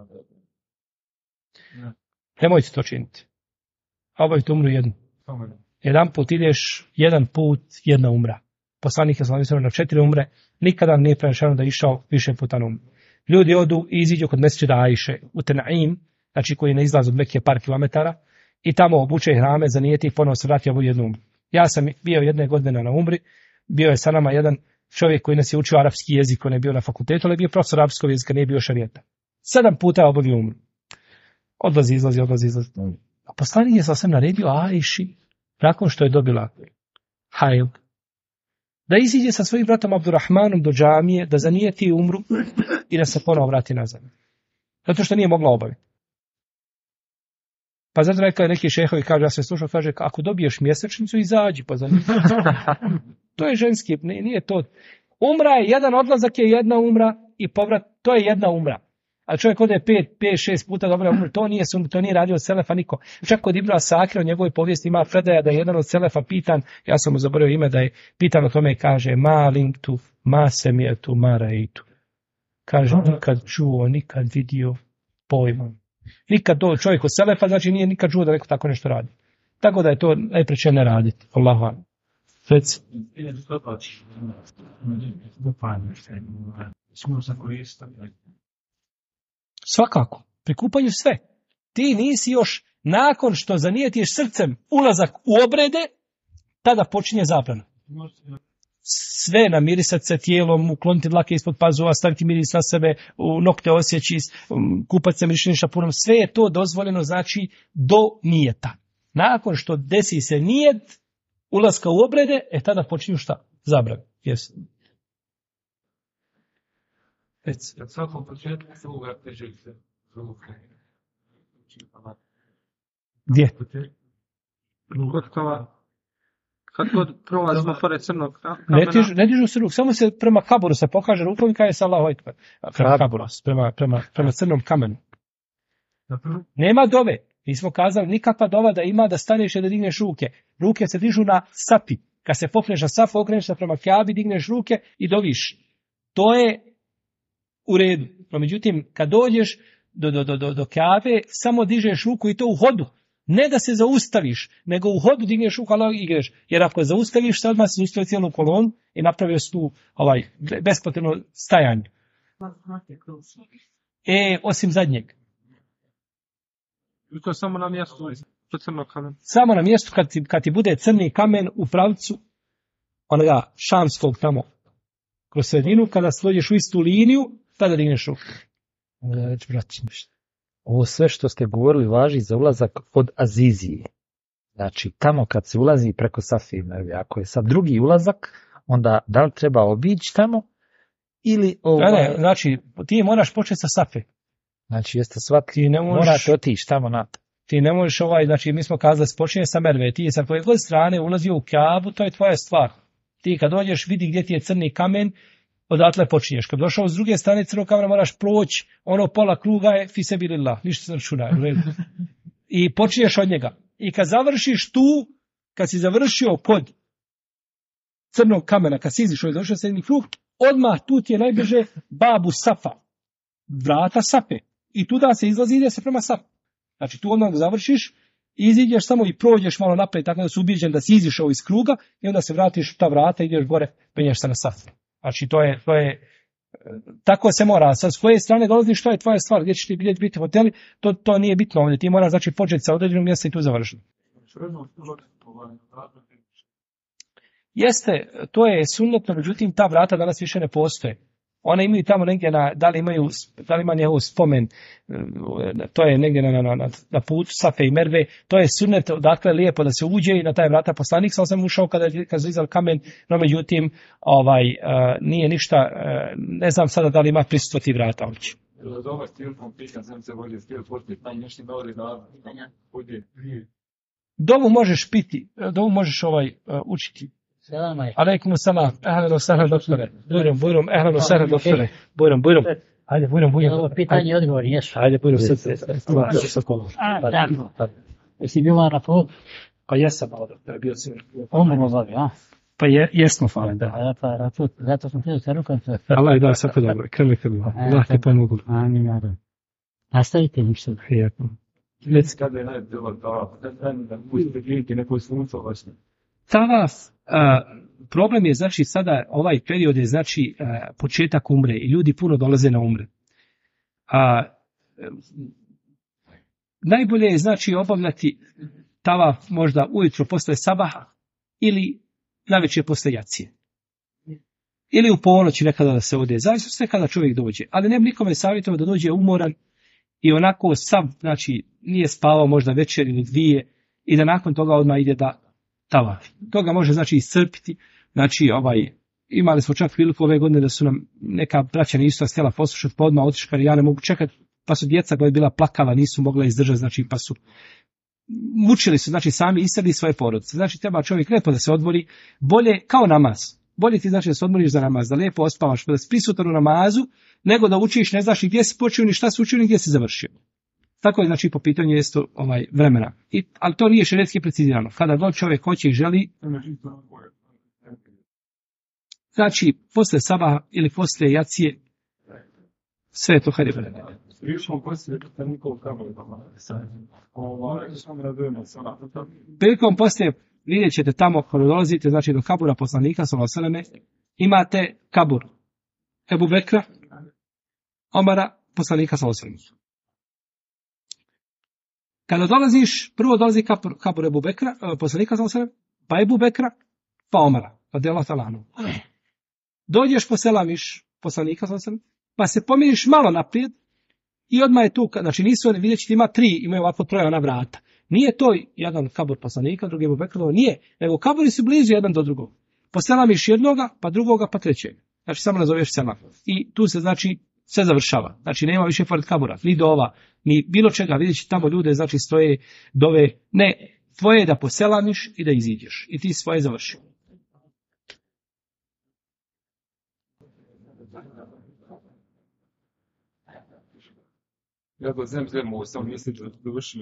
Nemojte to činiti. Obavite umru jednu. Jedan put ideš, jedan put, jedna umra. Poslanik je sallallahu na 4 umre, nikada nije prenešeno da je išao više puta na umru. Ljudi odu i iziđu kod mesdžida Ajše u Tenaim, znači koji ne izlazi od Mekke par kilometara, i tamo obuče hrame, zanijeti i ponovo se vrati ovu jednu umru. Ja sam bio jedne godine na umri, bio je sa nama jedan čovjek koji nas je učio arapski jezik, on je bio na fakultetu, ali je bio profesor arapskog jezika, nije bio šarijeta. 7 puta je obavio umru. Odlazi. A poslanik je sasvim naredio Ajši, nakon što je dobila hajl, da iziđe sa svojim bratom Abdurrahmanom do džamije, da zanijeti umru i da se ponovo vrati nazad. Zato što nije mogla obaviti. Pa zato rekao je neki šehovi, kaže, ja sam slušao, kaže, ako dobiješ mjesečnicu, izađi, pa zanijeti. To je ženski, nije to. Umra je jedan odlazak, je jedna umra i povrat, to je jedna umra. A čovjek ode 5-6 puta dobro umre, to nije radio od selefa niko. Čak kod Ibn Asakira u njegovoj povijesti ima predaja da je jedan od selefa pitan, ja sam mu zaboravio ime, da je pitan o tome i kaže, ma linktu, ma semjetu, ma raitu. Kaže, nikad čuo, nikad vidio, pojma. Nikad to čovjek od selefa, znači nije nikad čuo da neko tako nešto radi. Tako da je to najpreče ne raditi. Allahu akbar. Reci. Svakako, pri kupanju sve. Ti nisi još, nakon što zanijetiš srcem ulazak u obrede, tada počinje zabrana. Sve namirisati se tijelom, ukloniti dlake ispod pazova, staviti miris na sebe, u nokte osjeći, kupati se mirišnim šapunom, sve je to dozvoljeno, znači do nijeta. Nakon što desi se nijet ulaska u obrede, tada počinju šta? Zabrane. Yes. Kad svakom početku se uvrteže se ruke. Gdje? Kad god prolazimo pored crnog kamena. Ne dižu se ruke, samo se prema kaboru se pokaže rukom i kaže se Allahu ekber. Prema kaboru, prema crnom kamenu. Nema dove. Mi smo kazali nikakva dova da ima da staneš i da digneš ruke. Ruke se dižu na sapi. Kad se popneš na safu, okreneš se prema Kjabi, digneš ruke i doviš. To je u redu. No, međutim, kad dođeš do Kjabe, samo dižeš ruku i to u hodu. Ne da se zaustaviš, nego u hodu digneš ruku, ali igraš. Jer ako zaustaviš, sad odmah se zaustavio cijelu kolonu i napravio se tu bespotrebno stajanje. Osim zadnjeg. I to samo na mjestu crnog kamena. Samo na mjestu kad ti bude crni kamen u pravcu onoga šamskog tamo kroz sredinu, kada slođeš u istu liniju, tada digneš ruku. Ovo sve što ste govorili važi za ulazak od Azizije. Znači, tamo kad se ulazi preko Safije, ako je sad drugi ulazak, onda da li treba obići tamo ili... Ne, znači, ti moraš početi sa Safe. Znači, jeste shvatili, morate otići tamo na to. Ti ne možeš znači, mi smo kazali, počinje sa Merve, ti sa koje god strane ulazio u Kjabu, to je tvoja stvar. Ti kad dođeš, vidi gdje ti je crni kamen, odatle počinješ. Kad došao s druge strane crnog kamena, moraš proći, ono pola kruga je fi sebilillah, ništa se računa. i počinješ od njega. I kad završiš tu, kad si završio kod crnog kamena, kad si izišao i završio sedmi krug, odmah tu ti je najbliže babu Safa, vrata Safe. I tu da se izlazi, ide se prema Safi. Znači tu odmah završiš, iziđeš samo i prođeš malo naprijed, tako da si ubijeđen da si izišao iz kruga i onda se vratiš u ta vrata, ideš gore, penješ se na Safu. Znači to je tako se mora. Sad s koje strane dolaziš, to je tvoja stvar, gdje ćeš ti biti hoteli, to nije bitno ovdje. Ti moraš znači početi sa određenog mjesta i tu završiti. Jeste, to je sunnetno, međutim ta vrata danas više ne postoje. One imaju tamo negdje, da li ima njegov spomen, to je negdje na putu Safe i Merve, to je sunnet, dakle lijepo da se uđe i na taj vrata poslanik, sam ušao kada su izali kamen, no međutim nije ništa, ne znam sada da li ima prisustvo ti vrata ući. Dovu možeš piti, dovu možeš učiti. Alaikum salam, ahlan wa sahlan doktore. Bujrum, ahlan wa sahlan doktore. Bujrum. Ajde, bujrum. Ovo pitanje i odgovor, jesu. Ajde, bujrum, sad. Tako. Jesi bio na put? Pa jesam, doktore, bio sam. Umrlo zove, a? Pa jesmo, hvala, da. Pa put, zato sam htio se rukom sve. Allah je da, sve to dobro, krvi. Allah te pomogu. Amin, ja. Nastavite ništa. Prijatno. Kada je najbilo da pustite klinike neko sunco vašne? Tavaf, problem je znači sada ovaj period je znači početak umre i ljudi puno dolaze na umre. Najbolje je znači obavljati tavaf možda ujutro posle sabaha ili navečer posle jacije. Ili u ponoći nekada da se ode, zavisno sve kada čovjek dođe. Ali ne bi nikome savjetovao da dođe umoran i onako sav, znači nije spavao možda večer ili dvije i da nakon toga odmah ide da tavaf. Toga može znači iscrpiti. Znači imali smo čak priliku ove godine da su nam neka braća nisu htjela poslušati, pa odmah otišli, ja ne mogu čekati, pa su djeca koja je bila plakala, nisu mogla izdržati, znači pa su mučili su, znači sami iscrpili svoje porodice. Znači treba čovjek lijepo da se odmori, bolje kao namaz. Bolje ti znači da se odmoriš za namaz, da lijepo ospavaš, da si prisutan u namazu, nego da učiš, ne znaš gdje si počeo, ni šta si učio, ni gdje si završio. Tako je znači po pitanju isto vremena. Ali to nije šerijetski precizirano. Kada god čovjek hoće i želi, znači posle sabaha ili posle jacije, sve je to hajde vremena. Prilikom poslije vidjet ćete tamo kada dolazite, znači do kabura poslanika sallallahu alejhi ve selleme, imate kabur Ebu Bekra, Omara, poslanika sallallahu alejhi ve selleme. Kada dolaziš, prvo dolazi kabur Ebu Bekra, poslanika sallallahu alejhi ve selleme, pa Ebu Bekra, pa Omara, radijallahu ta'ala anhu. Dođeš, poselamiš poslanika sallallahu alejhi ve selleme, pa se pomiriš malo naprijed i odmah je tu, znači nisu oni, vidjet ćete ima tri, imaju ovako troje ona vrata. Nije to jedan kabur poslanika, drugi Ebu Bekra, nije, nego kaburi su blizu jedan do drugog. Poselamiš jednoga, pa drugoga, pa trećeg. Znači samo nazoveš selam. I tu se znači sve završava. Znači nema više pored kabura, ni dova, ni bilo čega. Vidjet ćete tamo ljude, znači stoje dove. Ne, tvoje je da poselamiš i da iziđeš. I ti svoje završi. Ja do zemljamo sam mjesec dovršili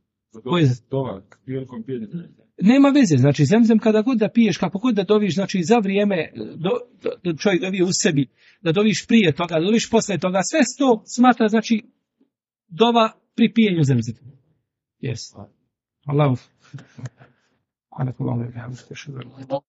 nema veze, znači zemzem kada god da piješ, kako god da doviš, znači za vrijeme da čovjek dovije u sebi, da doviš prije toga, da doviš posle toga, sve to smatra, znači dova pri pijenju zemzem. Yes. Allahu.